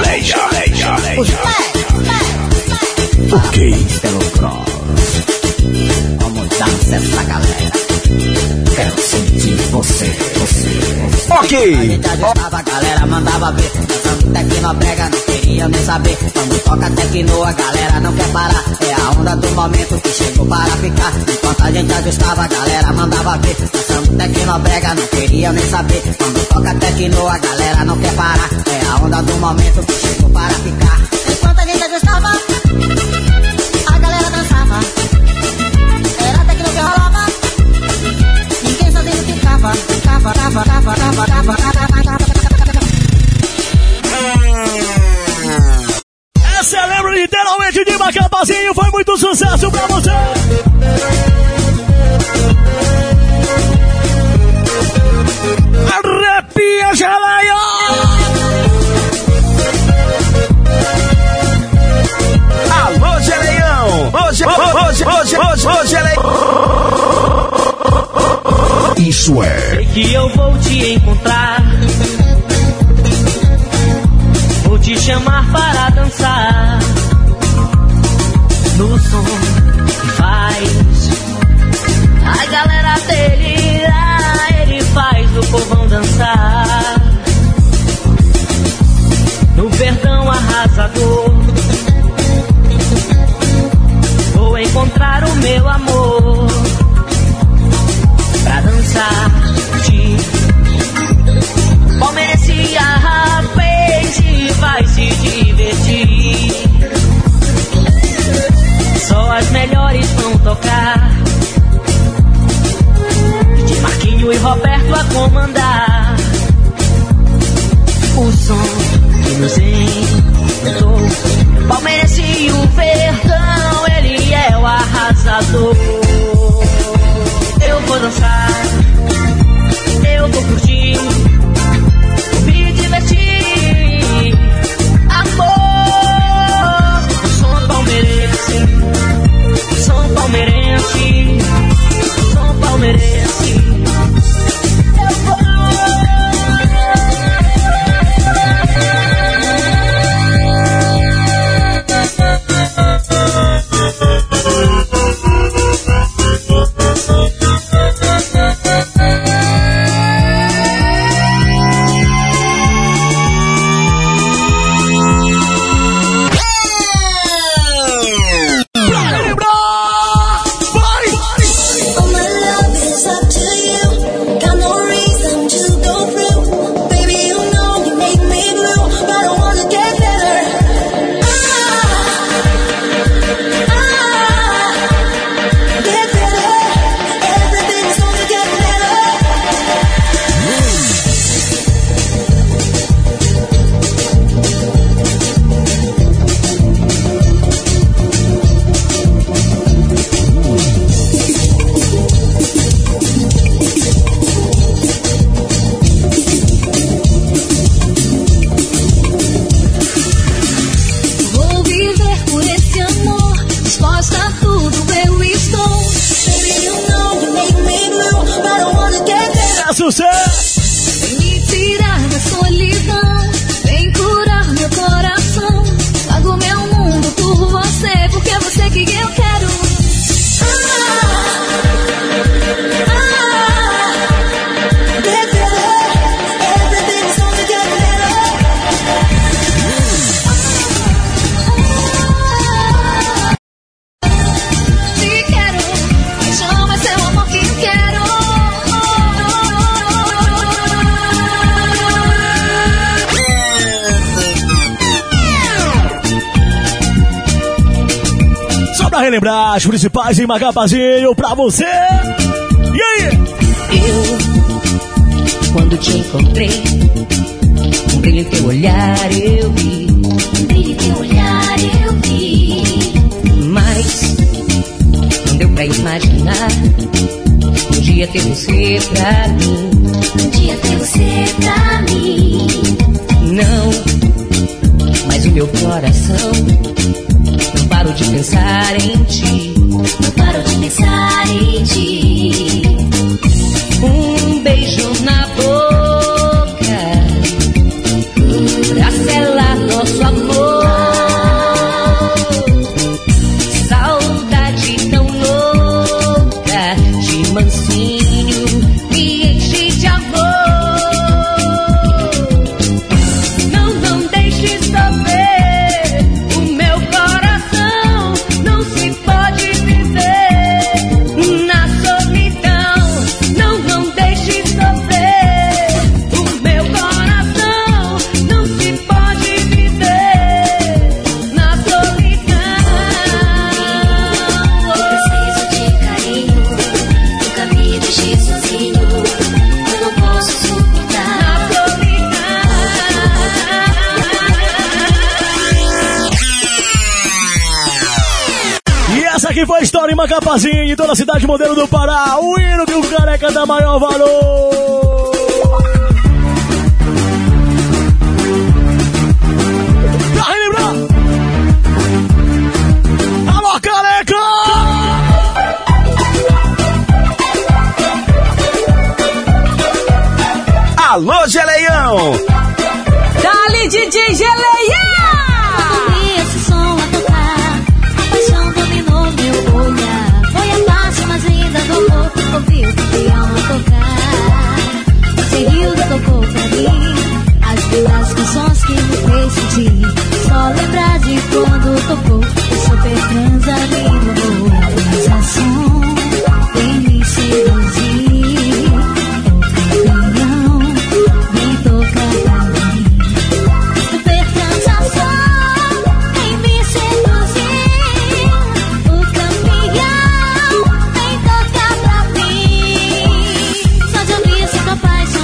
[SPEAKER 3] Ok.
[SPEAKER 12] Pelo cross. Vamos dançar essa galera. Quero sentir você.
[SPEAKER 3] Ok.
[SPEAKER 12] A gente ajustava, a galera mandava ver. Dançando tecnobrega, não queria nem saber. Quando toca tecno, a galera não quer parar. É a onda do momento que chegou para ficar. Enquanto a gente ajustava, a galera mandava ver. Dançando tecnobrega, não queria nem saber. Quando toca tecno, a galera não quer parar. É a onda do momento que chegou para ficar. Enquanto a gente ajustava, a galera dançava. Era tecno que rolava. Ninguém sabia o que ficava.
[SPEAKER 1] Essa eu lembro literalmente de Macapazinho. Foi muito sucesso pra você. Arrepia, Geleia.
[SPEAKER 6] Alô, Geleião! Ô, Geleião!
[SPEAKER 3] Isso é.
[SPEAKER 18] Sei que eu vou te encontrar. Vou te chamar para dançar. No som que faz a galera dele lá, ele faz o povão dançar. No verdão arrasador, vou encontrar o meu amor pra dançar. Comece a rapaz e vai se divertir. Só as melhores vão tocar. comandar o som que nos encantou. Palmeirense e o Verdão, ele é o arrasador. Eu vou dançar, eu vou curtir, me divertir, amor. Sou palmeirense, sou palmeirense, sou palmeirense. Eu vou.
[SPEAKER 10] Me tirar da solidão, vem curar meu coração. Pago meu mundo por você, porque é você que eu quero. Te quero, paixão é seu amor que quero.
[SPEAKER 1] Pra relembrar as principais em Magapazinho pra você. E aí?
[SPEAKER 18] Eu, quando te encontrei, um brilho em teu olhar eu vi. Um brilho em teu olhar eu vi. Mas não deu pra imaginar um dia ter você pra mim. Um dia ter você pra mim. Não, mas o meu coração não paro de pensar em ti. Não paro de pensar em ti. Um beijo na boca pra selar nosso amor. Saudade tão louca de mansinho me enche de amor. Não deixe sofrer o meu coração. Não se pode viver na solidão. Não deixe sofrer o meu coração. Não se pode viver na solidão. Eu preciso de carinho, nunca me deixe sozinho. Eu não posso suportar na solidão.
[SPEAKER 1] E essa aqui foi a história em Macapazinho, em toda a cidade modelo do Pará. O hino que o careca dá maior valor. Pra relembrar. Alô, careca!
[SPEAKER 11] Alô, Geleião!
[SPEAKER 2] Dali, DJ Geleião!
[SPEAKER 10] Ouvi esse som a tocar, a paixão dominou meu olhar. Foi a parte mais linda do amor, ouvi o campeão a tocar. Você riu, tocou pra mim as belas canções que me fez sentir. Só lembrar de quando tocou, o super transa me envolveu. Mas a som vem me seduzir. O campeão vem tocar pra mim. Super transação vem me seduzir. O campeão vem tocar pra mim. Só de ouvir sou capaz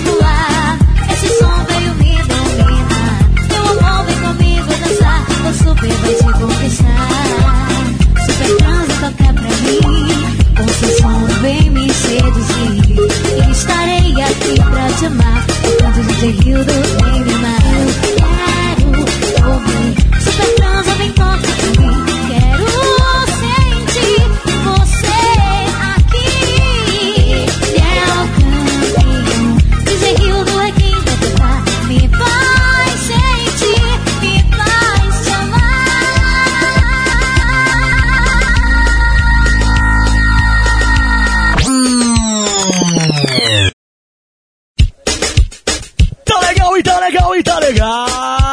[SPEAKER 1] quem tá legal.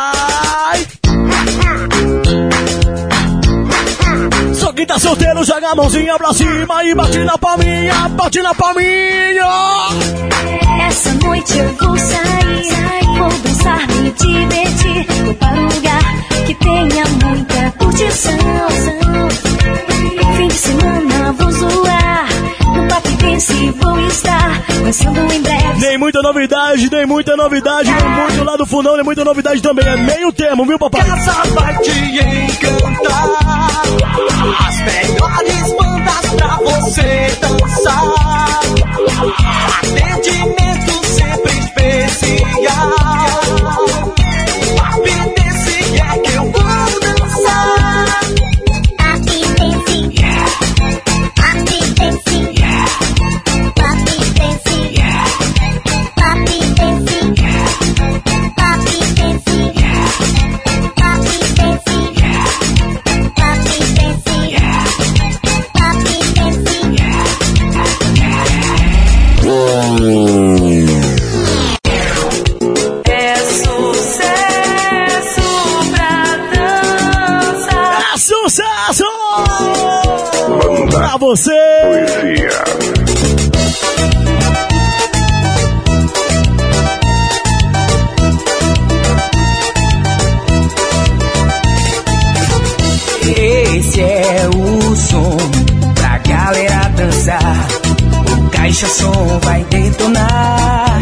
[SPEAKER 1] Só quem tá solteiro, joga a mãozinha pra cima e bate na palminha, bate na palminha.
[SPEAKER 10] Essa noite eu vou sair, vou dançar, me divertir. Vou para um lugar que tenha muita curtição. Fim de semana vou zoar, no Papi Dance vou estar dançando em breve.
[SPEAKER 1] Nem muita novidade, nem muito lá do fundão, nem muita novidade também. É meio termo, viu, papai?
[SPEAKER 6] Essa vai te encantar. As melhores bandas pra você dançar. Atendimento sempre especial. Papi Dance é que eu vou dançar.
[SPEAKER 10] Papi Dance, Papi Dance, Papi Dance, Papi Dance, Papi Dance, Papi Dance, Papi
[SPEAKER 16] É sucesso pra dança.
[SPEAKER 1] É sucesso! Pra você!
[SPEAKER 6] Esse é o som pra galera dançar. O Caixa Som vai detonar.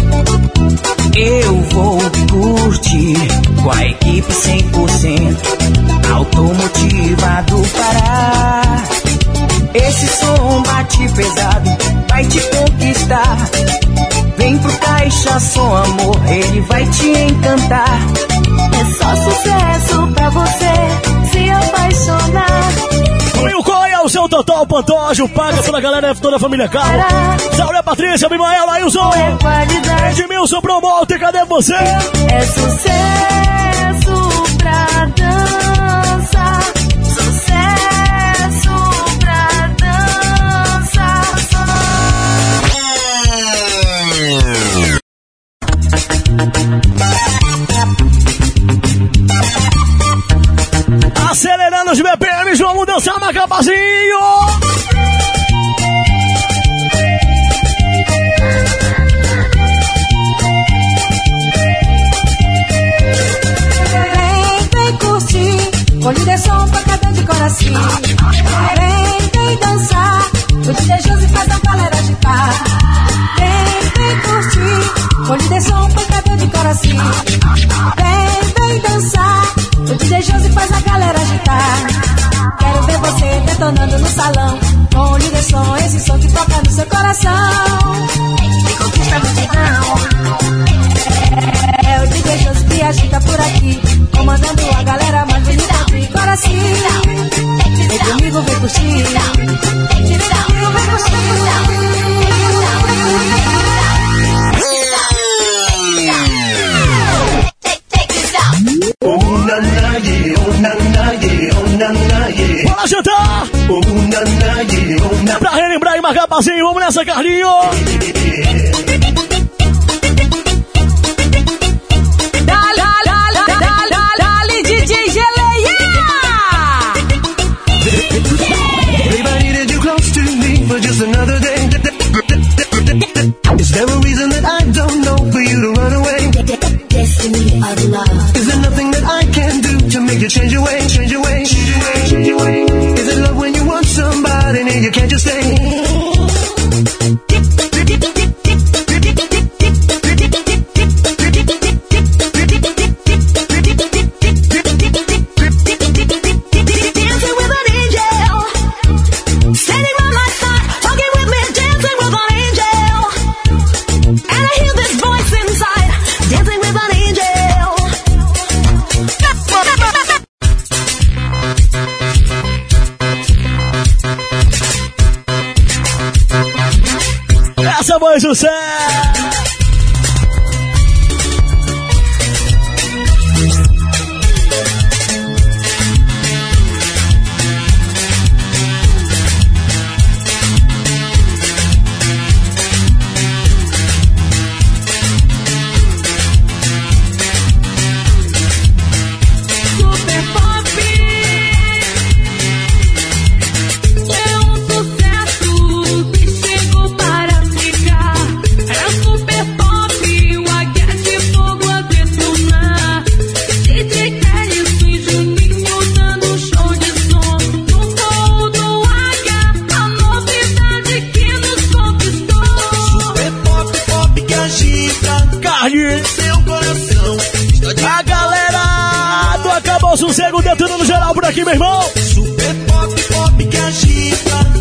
[SPEAKER 6] Eu vou curtir com a equipe 100% automotiva do Pará. Esse som bate pesado, vai te conquistar. Vem pro Caixa Som, amor, ele vai te encantar.
[SPEAKER 10] É só sucesso pra você se apaixonar.
[SPEAKER 1] O Coia, o seu Total Pantojo, paga toda a galera, toda a família Carlos. Saúde, Patrícia, Abimael, Lailson. Edmilson, Promote, cadê você?
[SPEAKER 16] É sucesso pra dança. Sucesso pra dança.
[SPEAKER 1] Acelerando os BPMs, vamos dançar, Macapazinho!
[SPEAKER 19] Vem curtir, com líder som pancada de coração. Vem dançar, o DJ Josi faz a galera agitar. Vem curtir, com líder som pancada de coração. Vem dançar, o DJ Josi faz a galera agitar. Quero ver você detonando no salão, com o líder som, esse som que toca no seu coração. E conquista a multidão. É o DJ Josi que agita por aqui, comandando a galera mais bonita de coração. Vem comigo, vem curtir. Vem comigo, vem curtir.
[SPEAKER 1] Bora jantar! Pra relembrar e marcar Pazinho, vamos nessa, Carlinho!
[SPEAKER 19] Dale, DJ Geleia!
[SPEAKER 6] Babe, I needed you close to me for just another day. Is there a reason that I don't know for you to run away?
[SPEAKER 10] Destiny of love.
[SPEAKER 6] Is there nothing that I can do to make you change your way, change your way, change your way, change your way? Is it love when you want somebody and you can't just stay?
[SPEAKER 1] Essa foi sucesso! sossego, detonando geral por aqui, meu irmão.
[SPEAKER 6] Super pop, pop que agita.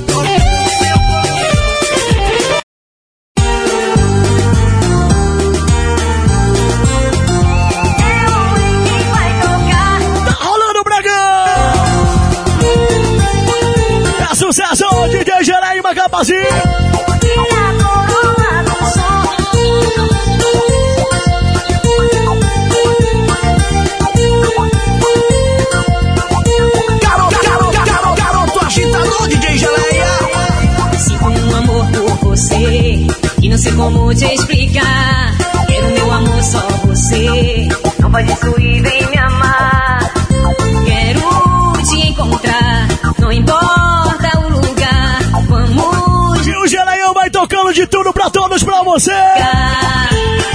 [SPEAKER 1] Sucesso, DJ Geleia e Macapazinho.
[SPEAKER 6] Garoto agitador, DJ Geleia.
[SPEAKER 18] Sinto um amor por você e não sei como te explicar. Quero meu amor, só você. Não faz isso e vem me amar. Quero te encontrar, não importa o lugar. Vamos.
[SPEAKER 1] E o Geleião vai tocando de tudo pra todos, pra você.
[SPEAKER 18] É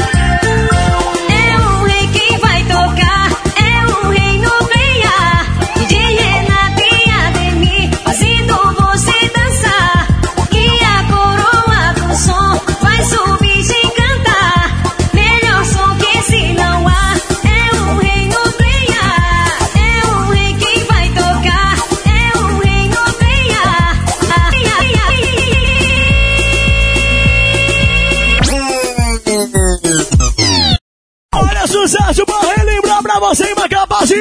[SPEAKER 18] o rei quem vai tocar, é o rei nuclear. DJ Renato e Ademir fazendo você dançar. E a coroa do som vai subir sem cantar. Melhor som que esse não há. É o rei nuclear, é o rei quem vai tocar, é o rei nuclear.
[SPEAKER 1] Olha, sucesso pra relembrar pra você, Macapazinho.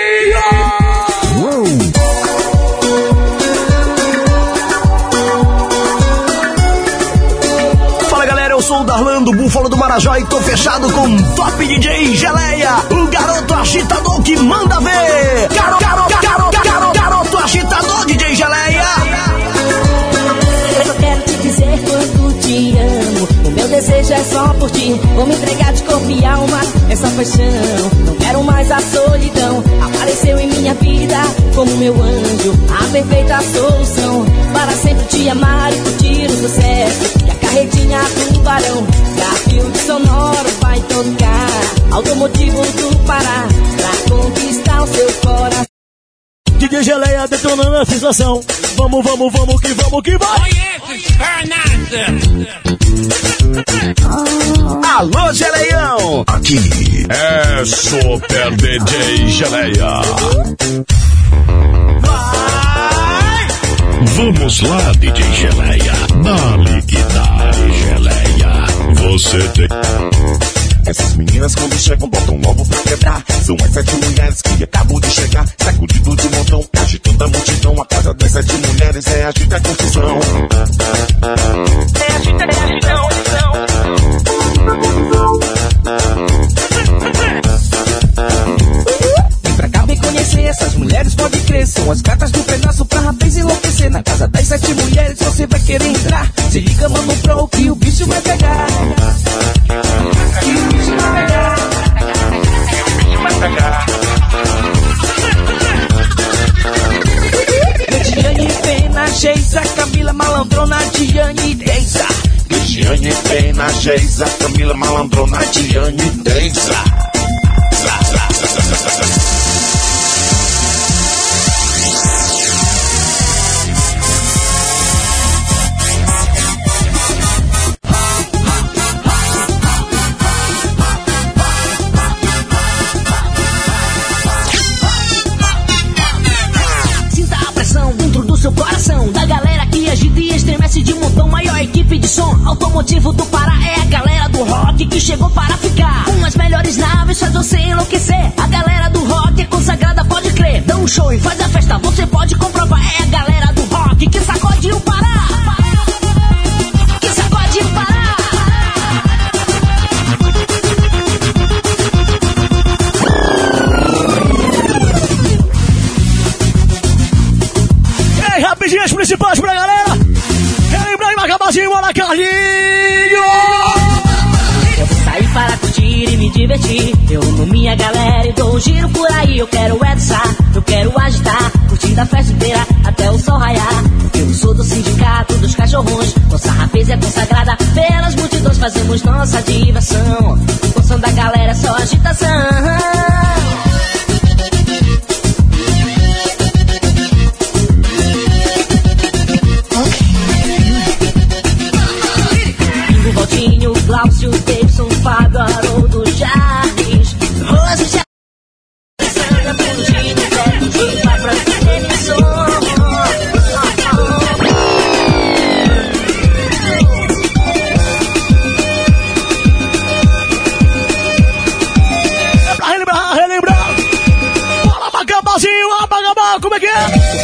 [SPEAKER 6] Fala galera, eu sou o Darlan do Búfalo do Marajó e tô fechado com Top DJ Geleia, o garoto agitador que manda ver. Garoto agitador, DJ Geleia.
[SPEAKER 18] Eu quero te dizer quanto te amo. O meu desejo é só por ti. Vou me entregar de corpo e alma essa paixão. Não quero mais a solidão. Apareceu em minha vida como meu anjo, a perfeita solução para sempre te amar e curtir o sucesso. E a carretinha tubarão, Garfield sonoro vai tocar. Automotivo do Pará pra conquistar o seu coração.
[SPEAKER 1] DJ Geleia detonando a sensação. Vamos que vai.
[SPEAKER 6] Alô, Geleião.
[SPEAKER 3] Aqui é Super DJ Geleia. Vamos lá, DJ Geleia. Dá-lhe que dá-lhe, Geleia. Você tem...
[SPEAKER 9] Essas meninas quando chegam botam logo pra quebrar. São as 7 mulheres que acabam de chegar, sacudido de montão, agitando a multidão. A casa das 7 mulheres é agita a confusão. É agita a confusão.
[SPEAKER 6] Vem pra cá, vem conhecer essas mulheres, pode crer. São as gatas do pedaço pra rapaz enlouquecer. Na casa das 7 mulheres você vai querer entrar. Se liga, mano, pro que o bicho vai pegar. Que o bicho vai pegar. Diane, Pena, Geisa, Camila, Malandrona, Diane, Denza.
[SPEAKER 9] Diane, Pena, Geisa, Camila, Malandrona, Diane, Denza.
[SPEAKER 18] Seu coração, da galera que agita e estremece de montão. Maior equipe de som, automotivo do Pará. É a galera do rock que chegou para ficar. Com as melhores naves faz você enlouquecer. A galera do rock é consagrada, pode crer. Dá um show e faz a festa, você pode comprovar. É a galera do rock que sacode o Pará. Que sacode o Pará.
[SPEAKER 1] Rapidinho as principais pra galera. Relembrar e Macapazinho, bora Carlinho.
[SPEAKER 18] Eu vou sair para curtir e me divertir. Eu amo minha galera e dou um giro por aí. Eu quero dançar, eu quero agitar, curtindo a festa inteira até o sol raiar. Eu sou do sindicato dos cachorrões. Nossa rapaz é consagrada pelas multidões. Fazemos nossa diversão. O som da galera é só agitação. Valtinho, Glaucio, Davidson, Fábio, Haroldo, Jardim, Rose, Sandra, Fundinho.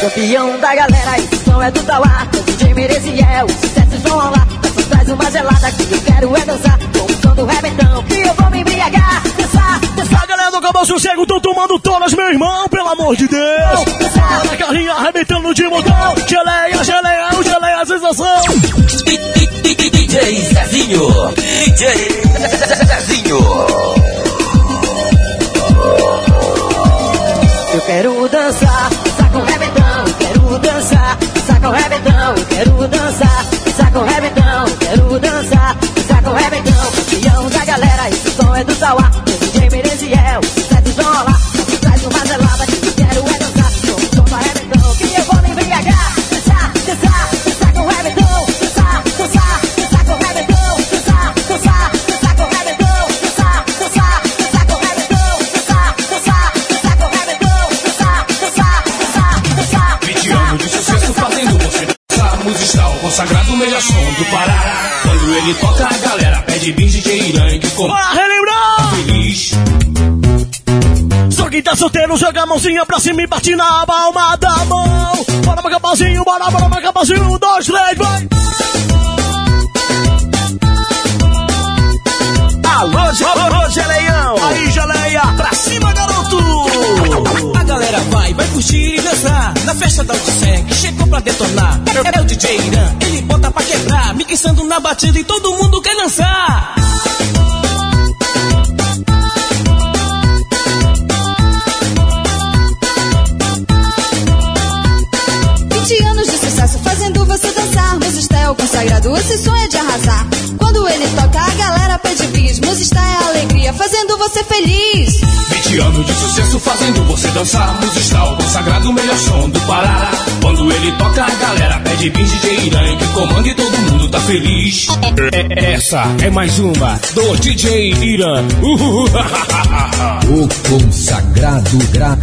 [SPEAKER 12] Campeão da galera, esse som é do Tauá. O DJ Mereziel, os sucessos vão rolar. Só traz uma gelada que eu quero é dançar. Com o som do rebentão, que eu vou me embriagar. Dançar, dançar.
[SPEAKER 1] A galera do Cabo Sossego tão tomando todas, meu irmão, pelo amor de Deus. Olha a Carlinha arrebentando de montão. Geleia, geleia, geleia, sensação.
[SPEAKER 20] DJ Zezinho. DJ Zezinho.
[SPEAKER 12] Eu quero dançar, dançar com o rebentão. Eu quero dançar, dançar com o rebentão. Eu quero dançar, dançar com o rebentão. Eu quero dançar, dançar com o rebentão. Campeão da galera, esse som é do Tauá. O DJ Mereziel, os sucessos vão rolar. Só traz uma gelada que eu quero é dançar. Com o som do rebentão, que eu vou me embriagar. Dançar, dançar, dançar com o rebentão. Dançar, dançar, dançar com o rebentão. Dançar, dançar, dançar com o rebentão. Dançar, dançar, dançar com o rebentão. Dançar, dançar, dançar com o rebentão. Dançar, dançar, dançar, dançar.
[SPEAKER 15] 20 anos de sucesso fazendo você dançar. Musical, consagrado o melhor som do Pará. Quando ele toca a galera pede bis DJ Irã que como
[SPEAKER 1] relembrar
[SPEAKER 15] feliz.
[SPEAKER 1] Só quem tá solteiro joga a mãozinha pra cima e bate na palma da mão. Bora Macapazinho, bora Macapazinho. 1, 2, 3, vai.
[SPEAKER 11] Alô, Geleião.
[SPEAKER 6] Aí, Geleia, pra cima, garoto. A galera vai curtir e dançar na festa da Altiseg, chegou pra detonar. É o DJ Irã, ele bota pra quebrar, mixando na batida e todo mundo quer dançar.
[SPEAKER 19] Anos de sucesso fazendo você dançar. Musistá é o consagrado, esse sonho é de arrasar. Quando ele toca, a galera pede bis. Musistá é a alegria, fazendo você feliz.
[SPEAKER 15] 20 anos de sucesso fazendo você dançar. Musistá, o consagrado, o melhor som do Pará. Quando ele toca, a galera pede bis. DJ Irã que comanda e todo mundo tá feliz. Essa é mais uma do DJ Irã.
[SPEAKER 5] O consagrado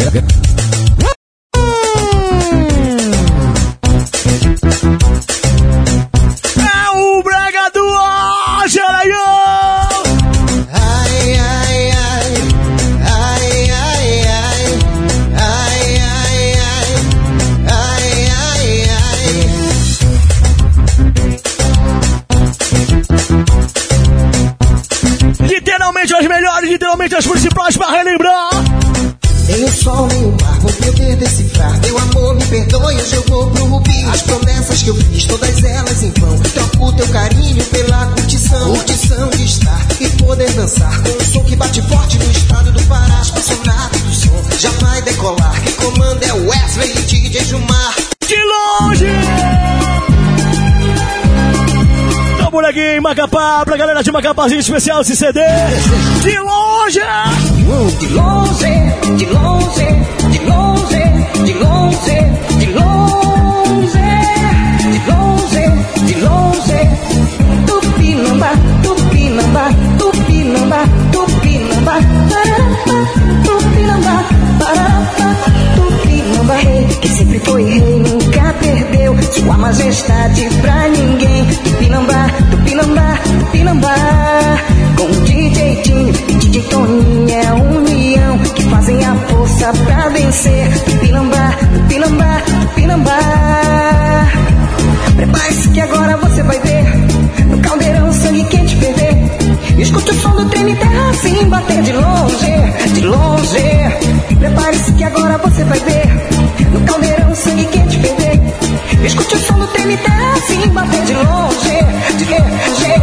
[SPEAKER 1] É o brega do Geleião.
[SPEAKER 7] Ai, ai, ai, ai, ai, ai, ai, ai, ai, ai, ai.
[SPEAKER 1] Literalmente as melhores, literalmente as principais pra relembrar.
[SPEAKER 7] Nem o sol, nem o mar vão poder decifrar. Meu amor, me perdoe, hoje eu vou pro Rubi. As promessas que eu fiz, todas elas em vão. Troco o teu carinho pela curtição. Curtição de estar e poder dançar com um som que bate forte no estado do Pará. Espaçonado do som já vai decolar. Quem comanda é o Wesley e DJ Gilmar.
[SPEAKER 1] De longe! Então, bonequinho, Macapá, pra galera de Macapazinho especial esse CD. De longe!
[SPEAKER 12] De longe, de longe, de longe, de longe, de longe, de longe, de longe. Tupinambá, Tupinambá, Tupinambá, Tupinambá, Tupinambá, Tupinambá. Rei que sempre foi rei, nunca perdeu sua majestade pra ninguém. Tupinambá, Tupinambá, Tupinambá. Com o DJ Tinho, DJ Toninho é a união que fazem a força pra vencer. Tupinambá, Tupinambá, Tupinambá. Prepare-se que agora você vai ver no caldeirão sangue quente ferver. Escute o som do trem terra assim bater de longe, de longe. Prepare-se que agora você vai ver no caldeirão sangue quente ferver. Escute o som do trem terra assim bater de longe, de longe.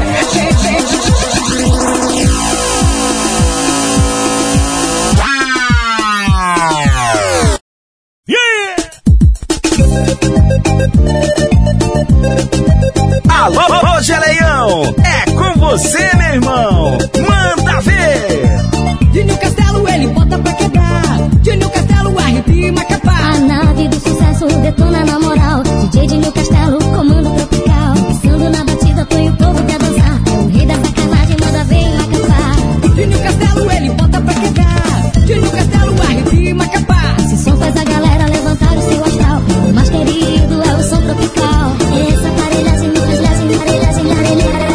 [SPEAKER 11] Alô, Geleião. É com você, meu irmão. Manda ver.
[SPEAKER 19] Dinho Castelo, ele bota pra quebrar. Dinho Castelo, arrepia Macapá.
[SPEAKER 10] A nave do sucesso detona na moral. DJ Dinho Castelo, comando tropical. Pisando na batida, põe o povo pra dançar. É o rei da sacanagem, manda ver em Macapá.
[SPEAKER 19] Dinho Castelo, ele bota pra quebrar. Dinho Castelo, arrepia Macapá.
[SPEAKER 10] Esse som faz a galera levantar o seu astral. O mais querido é o som tropical. Essa aparelhagem me faz aparelhagem, aparelhagem.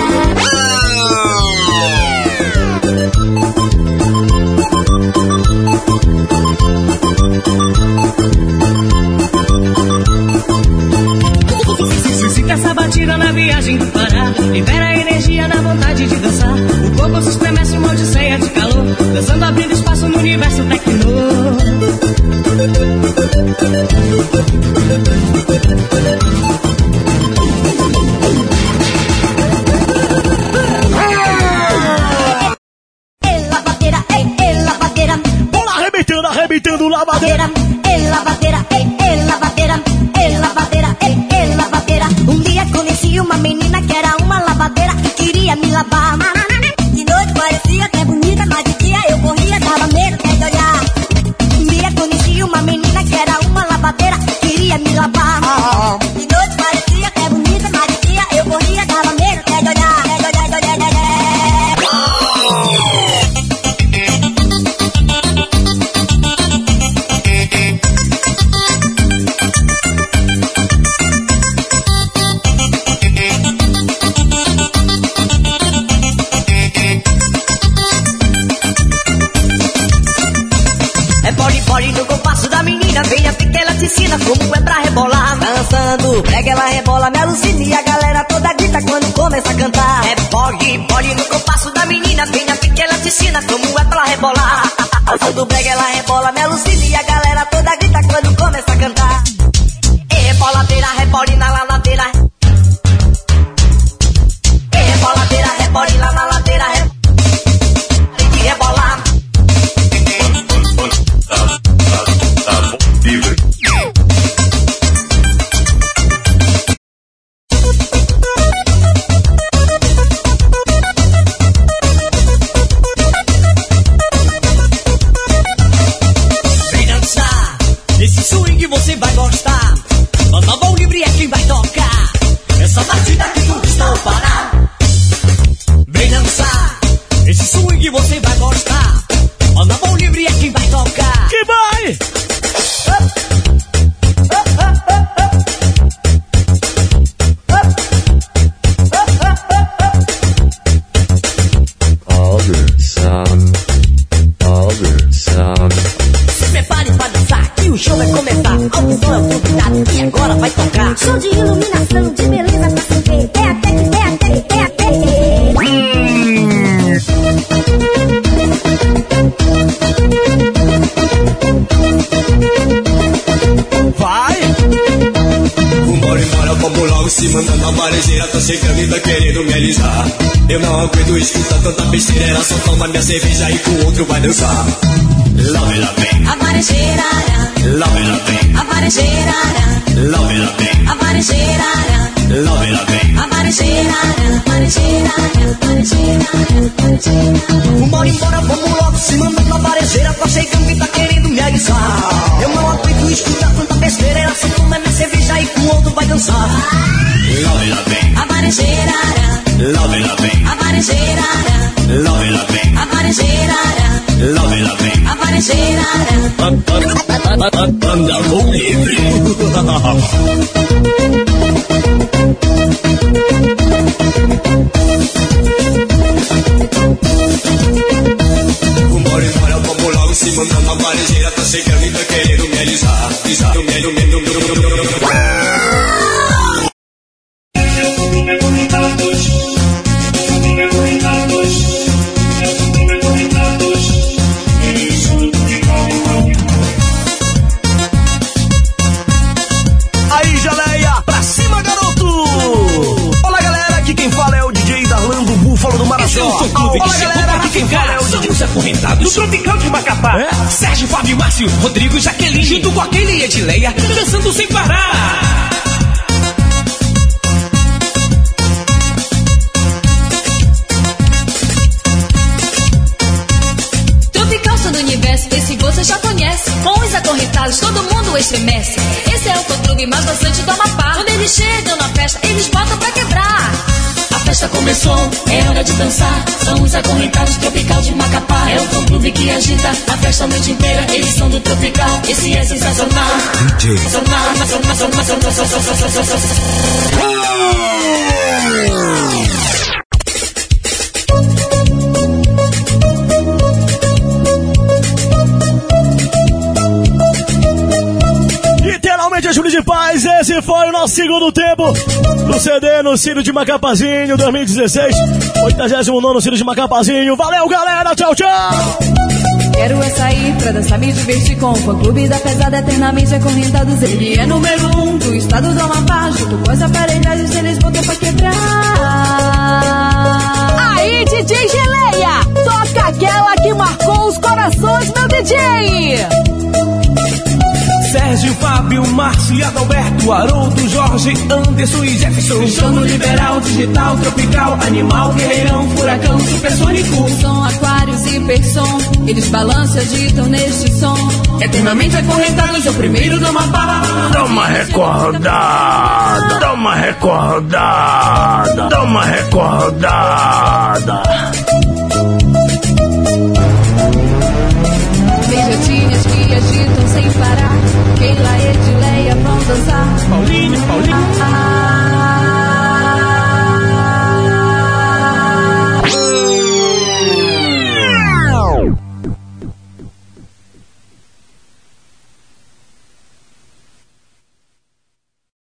[SPEAKER 1] lavadeira.
[SPEAKER 4] Ei, lavadeira, ei, lavadeira, ei, lavadeira, ei, lavadeira. Um dia conheci uma menina que era uma lavadeira e queria me lavar. De noite parecia até bonita, mas de dia eu corria, dava medo até de olhar. Um dia conheci uma menina que era uma lavadeira e queria me lavar. De noite parecia até bonita, mas de dia eu corria, dava medo até de olhar. No compasso da menina, venha porque ela te ensina como é pra rebolar. Dançando, pega ela rebola, me alucina e a galera toda grita quando começa a cantar. Pole no compasso da menina, venha porque ela te ensina como é pra rebolar. Dançando, pega ela rebola, me alucina e a galera toda grita quando começa a cantar. E reboladeira, rebole na ladeira. E reboladeira, rebole lá na ladeira. Tem que rebolar.
[SPEAKER 3] Livre.
[SPEAKER 6] Vem dançar, esse swing você vai gostar. Manda bom livre é quem vai tocar. Essa batida que tu não parar. Vem dançar, esse swing você vai gostar. Manda bom livre é quem vai tocar.
[SPEAKER 1] Que vai!
[SPEAKER 6] Se prepare pra dançar, que o show vai começar. Alto som é o convidado e agora vai tocar.
[SPEAKER 4] Show de iluminação, de beleza pra se ver. É até que, é até que, é até
[SPEAKER 1] Vai!
[SPEAKER 6] Embora, vamos logo se mandando na varejeira. Tô chegando e tá querendo me alisar. Eu não aguento escutar tanta besteira. Ela só toma minha cerveja e com o outro vai dançar. Lá vem a varejeira. Lá vem a varejeira. Lá vem a varejeira. Lá vem a varejeira. Embora, vamos logo se mandando na varejeira. Tô chegando e tá querendo me alisar. Eu não aguento escutar tanta besteira. Ela só toma minha cerveja e com o outro vai dançar. Lá vem a varejeira. Lá vem a varejeira. Lá vem a varejeira. Lá vem a varejeira. Anda bom livre. Embora, vamos logo se mandando na varejeira. Tá chegando e tá querendo me alisar.
[SPEAKER 1] Aí, geleia, pra cima, garoto! Olá, galera, aqui quem fala é o DJ Darlan do Búfalo do Marajó. Olá, galera, aqui quem fala é o DJ...
[SPEAKER 15] Os acorrentados do Tropical de Macapá. Sérgio, Fábio, Márcio, Rodrigo, Jaqueline, junto com aquele e Edileia, dançando sem parar.
[SPEAKER 2] Tropical do universo, esse você já conhece. Com os acorrentados, todo mundo estremece. Esse é o fã-clube mais dançante do Amapá. Quando eles chegam na festa, eles botam pra quebrar. A festa começou, é hora de dançar. São os acorrentados Tropical de Macapá. É o fã-clube que agita a festa a noite inteira. Eles são do Tropical, esse é sensacional.
[SPEAKER 13] DJ
[SPEAKER 1] Literalmente a Júlio de Paz, esse foi o nosso segundo tempo do CD no Círio de Macapazinho 2016, 89º Círio de Macapazinho. Valeu, galera, tchau, tchau!
[SPEAKER 19] Quero é sair pra dançar, me divertir com o fã-clube da pesada, eternamente acorrentados. Ele é número 1 do estado do Amapá, junto com as aparelhagens eles botam pra quebrar.
[SPEAKER 17] Aí, DJ Geleia, toca aquela que marcou os corações, meu DJ!
[SPEAKER 6] Bruno, Márcio, Adalberto, Haroldo, Jorge, Anderson e Jefferson. Sono liberal, digital, tropical, animal, guerreirão, furacão, supersônico.
[SPEAKER 19] Som, aquários e hipersom, eles balançam e agitam neste som.
[SPEAKER 6] Eternamente acorrentados, é o primeiro do Amapá.
[SPEAKER 1] Dá uma recordada, dá uma recordada, dá uma recordada.